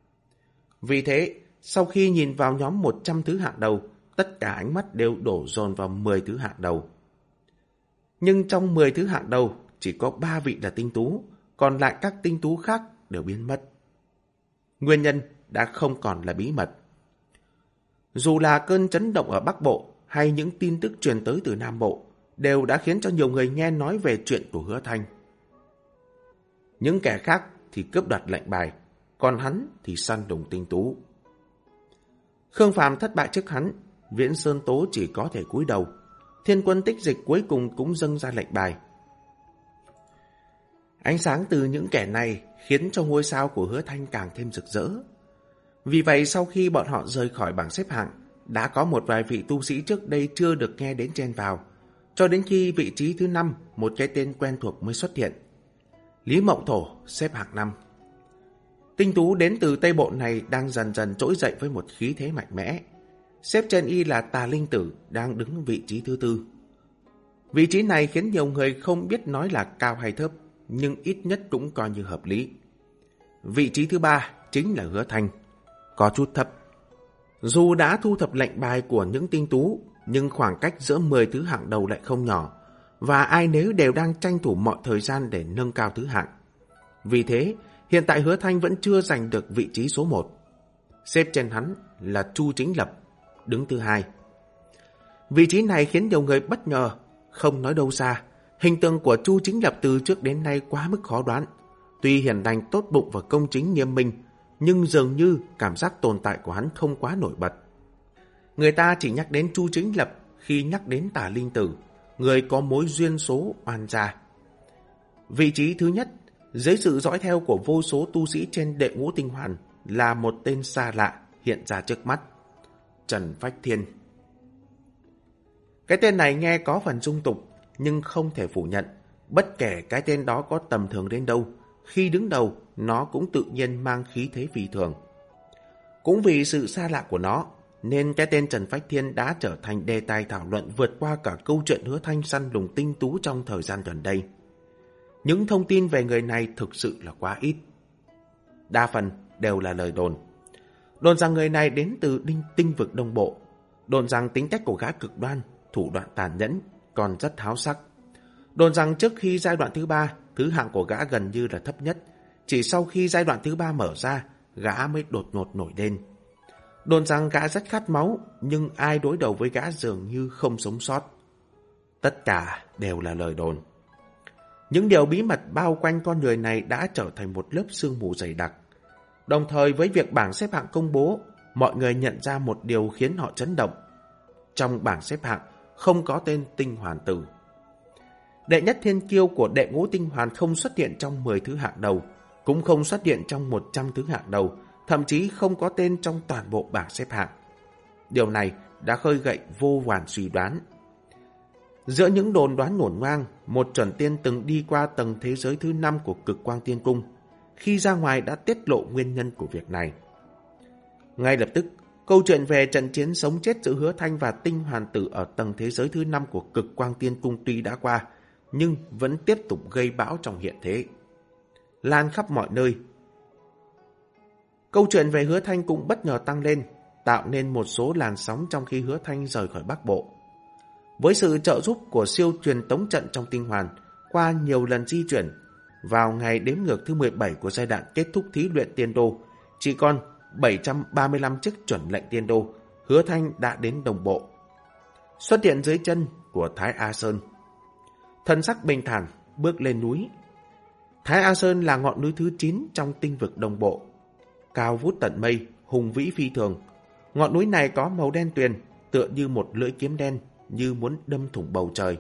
Vì thế, sau khi nhìn vào nhóm một trăm thứ hạng đầu, tất cả ánh mắt đều đổ dồn vào mười thứ hạng đầu. Nhưng trong mười thứ hạng đầu, chỉ có ba vị là tinh tú, còn lại các tinh tú khác đều biến mất. Nguyên nhân đã không còn là bí mật. Dù là cơn chấn động ở Bắc Bộ hay những tin tức truyền tới từ Nam Bộ, đều đã khiến cho nhiều người nghe nói về chuyện của Hứa Thanh. Những kẻ khác thì cướp đoạt lệnh bài, còn hắn thì săn lùng tinh tú. Khương Phàm thất bại trước hắn, Viễn Sơn Tố chỉ có thể cúi đầu. Thiên Quân Tích Dịch cuối cùng cũng dâng ra lệnh bài. Ánh sáng từ những kẻ này khiến cho ngôi sao của Hứa Thanh càng thêm rực rỡ. Vì vậy sau khi bọn họ rời khỏi bảng xếp hạng, đã có một vài vị tu sĩ trước đây chưa được nghe đến chen vào, cho đến khi vị trí thứ năm, một cái tên quen thuộc mới xuất hiện. Lý Mộng Thổ xếp hạng năm. Tinh tú đến từ Tây Bộ này đang dần dần trỗi dậy với một khí thế mạnh mẽ. Xếp trên y là Tà Linh Tử đang đứng vị trí thứ tư. Vị trí này khiến nhiều người không biết nói là cao hay thấp, nhưng ít nhất cũng coi như hợp lý. Vị trí thứ ba chính là Hứa Thanh, có chút thấp. Dù đã thu thập lệnh bài của những tinh tú, nhưng khoảng cách giữa mười thứ hạng đầu lại không nhỏ, và ai nấy đều đang tranh thủ mọi thời gian để nâng cao thứ hạng. Vì thế, hiện tại Hứa Thanh vẫn chưa giành được vị trí số một. Xếp trên hắn là Chu Chính Lập, đứng thứ hai. Vị trí này khiến nhiều người bất ngờ, không nói đâu xa. Hình tượng của Chu Chính Lập từ trước đến nay quá mức khó đoán. Tuy hiền lành tốt bụng và công chính nghiêm minh, nhưng dường như cảm giác tồn tại của hắn không quá nổi bật. Người ta chỉ nhắc đến Chu Chính Lập khi nhắc đến Tà Linh Tử, người có mối duyên số oan gia. Vị trí thứ nhất, dưới sự dõi theo của vô số tu sĩ trên đệ ngũ tinh hoàn, là một tên xa lạ hiện ra trước mắt. Trần Phách Thiên. Cái tên này nghe có phần dung tục, nhưng không thể phủ nhận, bất kể cái tên đó có tầm thường đến đâu, khi đứng đầu, nó cũng tự nhiên mang khí thế phi thường. Cũng vì sự xa lạ của nó, nên cái tên Trần Phách Thiên đã trở thành đề tài thảo luận vượt qua cả câu chuyện Hứa Thanh săn lùng tinh tú trong thời gian gần đây. Những thông tin về người này thực sự là quá ít. Đa phần đều là lời đồn. Đồn rằng người này đến từ đinh tinh vực Đông Bộ. Đồn rằng tính cách của gã cực đoan, thủ đoạn tàn nhẫn, còn rất háo sắc. Đồn rằng trước khi giai đoạn thứ ba, thứ hạng của gã gần như là thấp nhất. Chỉ sau khi giai đoạn thứ ba mở ra, gã mới đột ngột nổi lên. Đồn rằng gã rất khát máu, nhưng ai đối đầu với gã dường như không sống sót. Tất cả đều là lời đồn. Những điều bí mật bao quanh con người này đã trở thành một lớp sương mù dày đặc. Đồng thời với việc bảng xếp hạng công bố, mọi người nhận ra một điều khiến họ chấn động. Trong bảng xếp hạng không có tên Tinh Hoàn Tử. Đệ nhất thiên kiêu của đệ ngũ tinh hoàn không xuất hiện trong mười thứ hạng đầu, cũng không xuất hiện trong một trăm thứ hạng đầu, thậm chí không có tên trong toàn bộ bảng xếp hạng. Điều này đã khơi gậy vô vàn suy đoán. Giữa những đồn đoán ngổn ngang, một chuẩn tiên từng đi qua tầng thế giới thứ năm của Cực Quang Tiên Cung. Khi ra ngoài đã tiết lộ nguyên nhân của việc này. Ngay lập tức, câu chuyện về trận chiến sống chết giữa Hứa Thanh và Tinh Hoàn Tử ở tầng thế giới thứ năm của Cực Quang Tiên Cung tuy đã qua, nhưng vẫn tiếp tục gây bão trong hiện thế. Lan khắp mọi nơi. Câu chuyện về Hứa Thanh cũng bất ngờ tăng lên, tạo nên một số làn sóng trong khi Hứa Thanh rời khỏi Bắc Bộ. Với sự trợ giúp của siêu truyền tống trận trong tinh hoàn, qua nhiều lần di chuyển, vào ngày đếm ngược thứ mười bảy của giai đoạn kết thúc thí luyện tiên đô, chỉ còn bảy trăm ba mươi lăm chiếc chuẩn lệnh tiên đô, Hứa Thanh đã đến Đồng Bộ. Xuất hiện dưới chân của Thái A Sơn. Thần sắc bình thản, bước lên núi. Thái A Sơn là ngọn núi thứ chín trong tinh vực Đồng Bộ. Cao vút tận mây, hùng vĩ phi thường. Ngọn núi này có màu đen tuyền, tựa như một lưỡi kiếm đen, như muốn đâm thủng bầu trời.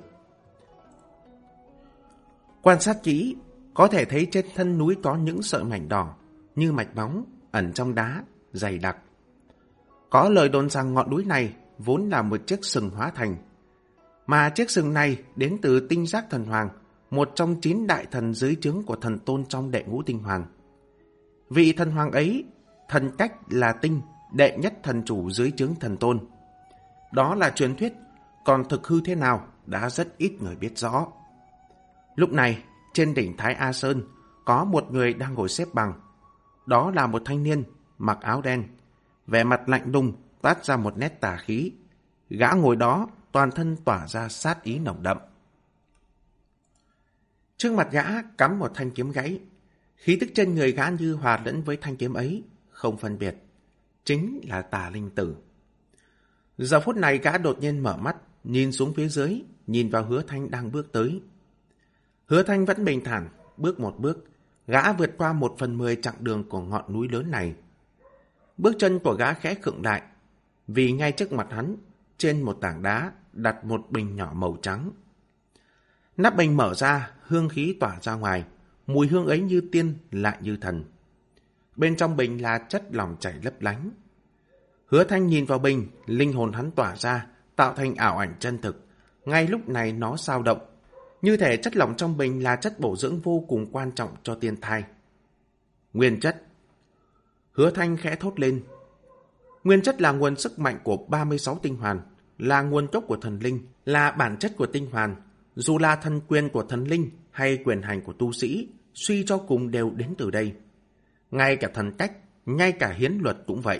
Quan sát kỹ, có thể thấy trên thân núi có những sợi mảnh đỏ, như mạch máu, ẩn trong đá, dày đặc. Có lời đồn rằng ngọn núi này vốn là một chiếc sừng hóa thành, mà chiếc sừng này đến từ tinh giác thần hoàng, một trong chín đại thần dưới trướng của thần tôn trong đệ ngũ tinh hoàng. Vị thần hoàng ấy, thần cách là tinh, đệ nhất thần chủ dưới trướng thần tôn. Đó là truyền thuyết, còn thực hư thế nào đã rất ít người biết rõ. Lúc này, trên đỉnh Thái A Sơn, có một người đang ngồi xếp bằng. Đó là một thanh niên, mặc áo đen, vẻ mặt lạnh lùng, toát ra một nét tà khí. Gã ngồi đó, toàn thân tỏa ra sát ý nồng đậm. Trước mặt gã cắm một thanh kiếm gãy. Khí tức trên người gã như hòa lẫn với thanh kiếm ấy, không phân biệt. Chính là Tà Linh Tử. Giờ phút này gã đột nhiên mở mắt, nhìn xuống phía dưới, nhìn vào Hứa Thanh đang bước tới. Hứa Thanh vẫn bình thản, bước một bước, gã vượt qua một phần mười chặng đường của ngọn núi lớn này. Bước chân của gã khẽ khựng lại, vì ngay trước mặt hắn, trên một tảng đá, đặt một bình nhỏ màu trắng. Nắp bình mở ra, hương khí tỏa ra ngoài, mùi hương ấy như tiên lại như thần. Bên trong bình là chất lỏng chảy lấp lánh. Hứa Thanh nhìn vào bình, linh hồn hắn tỏa ra, tạo thành ảo ảnh chân thực. Ngay lúc này nó dao động, như thể chất lỏng trong bình là chất bổ dưỡng vô cùng quan trọng cho tiên thai. Nguyên chất. Hứa Thanh khẽ thốt lên. Nguyên chất là nguồn sức mạnh của ba mươi sáu tinh hoàn, là nguồn gốc của thần linh, là bản chất của tinh hoàn. Dù là thần quyền của thần linh hay quyền hành của tu sĩ, suy cho cùng đều đến từ đây. Ngay cả thần cách, ngay cả hiến luật cũng vậy.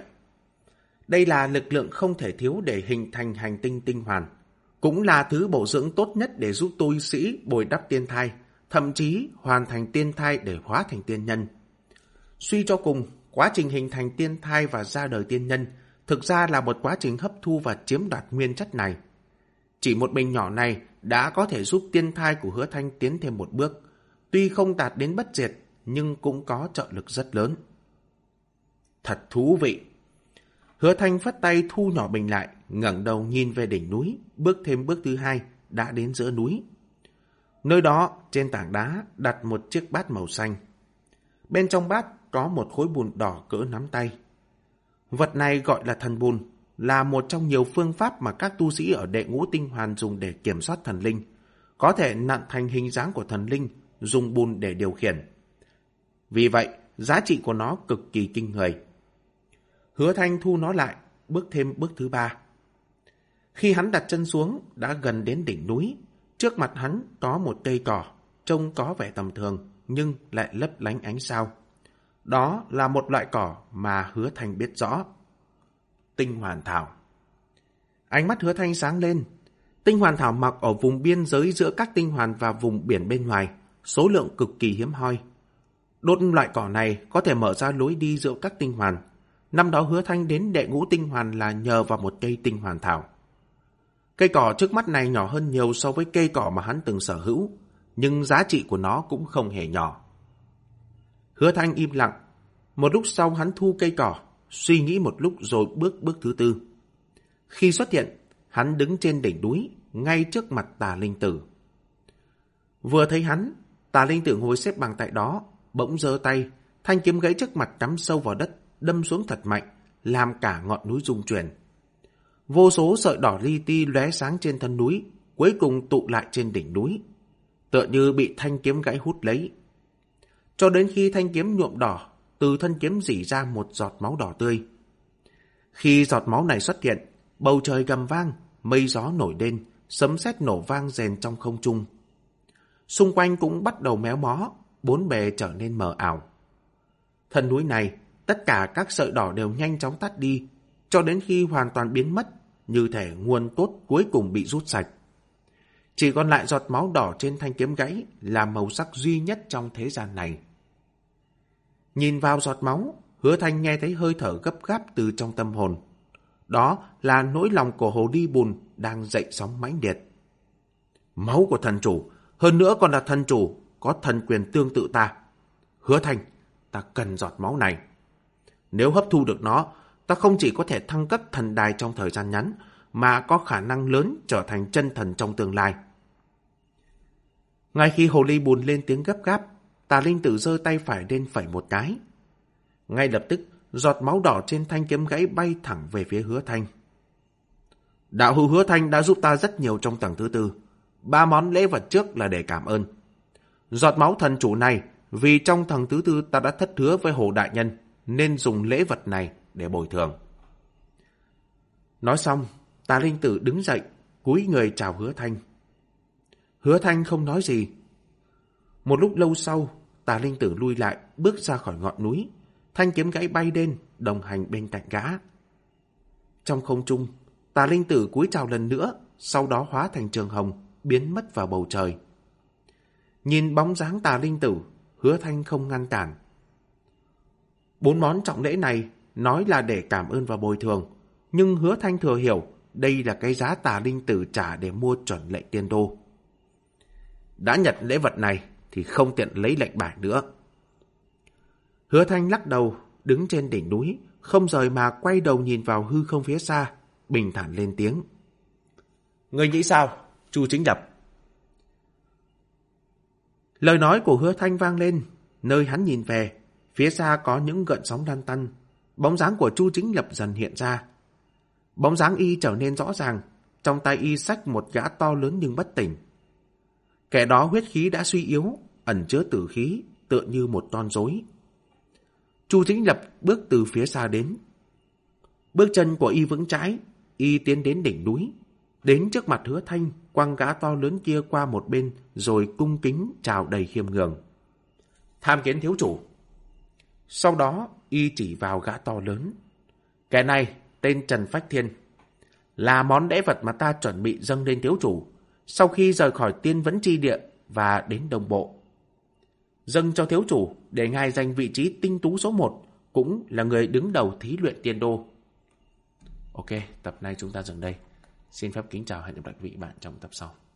Đây là lực lượng không thể thiếu để hình thành hành tinh tinh hoàn, cũng là thứ bổ dưỡng tốt nhất để giúp tu sĩ bồi đắp tiên thai, thậm chí hoàn thành tiên thai để hóa thành tiên nhân. Suy cho cùng, quá trình hình thành tiên thai và ra đời tiên nhân thực ra là một quá trình hấp thu và chiếm đoạt nguyên chất này. Chỉ một bình nhỏ này đã có thể giúp tiên thai của Hứa Thanh tiến thêm một bước, tuy không đạt đến bất diệt nhưng cũng có trợ lực rất lớn. Thật thú vị. Hứa Thanh phất tay thu nhỏ bình lại, ngẩng đầu nhìn về đỉnh núi, bước thêm bước thứ hai, đã đến giữa núi. Nơi đó, trên tảng đá, đặt một chiếc bát màu xanh. Bên trong bát có một khối bùn đỏ cỡ nắm tay. Vật này gọi là thần bùn, là một trong nhiều phương pháp mà các tu sĩ ở đệ ngũ tinh hoàn dùng để kiểm soát thần linh. Có thể nặn thành hình dáng của thần linh, dùng bùn để điều khiển. Vì vậy, giá trị của nó cực kỳ kinh người. Hứa Thanh thu nó lại, bước thêm bước thứ ba. Khi hắn đặt chân xuống, đã gần đến đỉnh núi. Trước mặt hắn có một cây cỏ, trông có vẻ tầm thường nhưng lại lấp lánh ánh sao. Đó là một loại cỏ mà Hứa Thanh biết rõ. Tinh hoàn thảo. Ánh mắt Hứa Thanh sáng lên. Tinh hoàn thảo mọc ở vùng biên giới giữa các tinh hoàn và vùng biển bên ngoài, số lượng cực kỳ hiếm hoi. Đốt loại cỏ này có thể mở ra lối đi giữa các tinh hoàn. Năm đó Hứa Thanh đến đệ ngũ tinh hoàn là nhờ vào một cây tinh hoàn thảo. Cây cỏ trước mắt này nhỏ hơn nhiều so với cây cỏ mà hắn từng sở hữu, nhưng giá trị của nó cũng không hề nhỏ. Hứa Thanh im lặng. Một lúc sau hắn thu cây cỏ, suy nghĩ một lúc rồi bước bước thứ tư. Khi xuất hiện, hắn đứng trên đỉnh núi, ngay trước mặt Tà Linh Tử. Vừa thấy hắn, Tà Linh Tử ngồi xếp bằng tại đó, bỗng giơ tay, thanh kiếm gãy trước mặt cắm sâu vào đất, đâm xuống thật mạnh, làm cả ngọn núi rung chuyển. Vô số sợi đỏ li ti lóe sáng trên thân núi, cuối cùng tụ lại trên đỉnh núi, tựa như bị thanh kiếm gãy hút lấy. Cho đến khi thanh kiếm nhuộm đỏ, từ thân kiếm rỉ ra một giọt máu đỏ tươi. Khi giọt máu này xuất hiện, bầu trời gầm vang, mây gió nổi lên, sấm sét nổ vang rền trong không trung. Xung quanh cũng bắt đầu méo mó, bốn bề trở nên mờ ảo. Thân núi này, tất cả các sợi đỏ đều nhanh chóng tắt đi, cho đến khi hoàn toàn biến mất, như thể nguồn tốt cuối cùng bị rút sạch. Chỉ còn lại giọt máu đỏ trên thanh kiếm gãy là màu sắc duy nhất trong thế gian này. Nhìn vào giọt máu, Hứa Thanh nghe thấy hơi thở gấp gáp từ trong tâm hồn. Đó là nỗi lòng của hồ ly bùn đang dậy sóng mãnh liệt. Máu của thần chủ, hơn nữa còn là thần chủ, có thần quyền tương tự ta. Hứa Thanh, ta cần giọt máu này. Nếu hấp thu được nó, ta không chỉ có thể thăng cấp thần đài trong thời gian ngắn, mà có khả năng lớn trở thành chân thần trong tương lai. Ngay khi hồ ly bùn lên tiếng gấp gáp, Tà Linh Tử giơ tay phải lên phẩy một cái. Ngay lập tức, giọt máu đỏ trên thanh kiếm gãy bay thẳng về phía Hứa Thanh. Đạo hữu Hứa Thanh đã giúp ta rất nhiều trong tầng thứ tư. Ba món lễ vật trước là để cảm ơn. Giọt máu thần chủ này, vì trong tầng thứ tư ta đã thất hứa với Hồ Đại Nhân, nên dùng lễ vật này để bồi thường. Nói xong, Tà Linh Tử đứng dậy, cúi người chào Hứa Thanh. Hứa Thanh không nói gì. Một lúc lâu sau, Tà Linh Tử lui lại, bước ra khỏi ngọn núi. Thanh kiếm gãy bay lên, đồng hành bên cạnh gã. Trong không trung, Tà Linh Tử cúi chào lần nữa, sau đó hóa thành trường hồng, biến mất vào bầu trời. Nhìn bóng dáng Tà Linh Tử, Hứa Thanh không ngăn cản. Bốn món trọng lễ này nói là để cảm ơn và bồi thường, nhưng Hứa Thanh thừa hiểu đây là cái giá Tà Linh Tử trả để mua chuẩn lệnh tiên đô. Đã nhận lễ vật này thì không tiện lấy lệnh bài nữa. Hứa Thanh lắc đầu, đứng trên đỉnh núi, không rời mà quay đầu nhìn vào hư không phía xa, bình thản lên tiếng. Ngươi nghĩ sao, Chu Chính Lập? Lời nói của Hứa Thanh vang lên, nơi hắn nhìn về, phía xa có những gợn sóng lăn tăn, bóng dáng của Chu Chính Lập dần hiện ra. Bóng dáng y trở nên rõ ràng, trong tay y xách một gã to lớn nhưng bất tỉnh. Kẻ đó huyết khí đã suy yếu, ẩn chứa tử khí, tựa như một con rối. Chu Chính Lập bước từ phía xa đến. Bước chân của y vững chãi, y tiến đến đỉnh núi, đến trước mặt Hứa Thanh, quăng gã to lớn kia qua một bên, rồi cung kính chào đầy khiêm nhường. Tham kiến thiếu chủ. Sau đó, y chỉ vào gã to lớn. Kẻ này tên Trần Phách Thiên, là món lễ vật mà ta chuẩn bị dâng lên thiếu chủ sau khi rời khỏi Tiên Vẫn Chi Địa và đến Đông Bộ. Dâng cho thiếu chủ để ngài giành vị trí tinh tú số một, cũng là người đứng đầu thí luyện tiên đô. Ok, tập này chúng ta dừng đây. Xin phép kính chào, hẹn gặp lại quý vị bạn trong tập sau.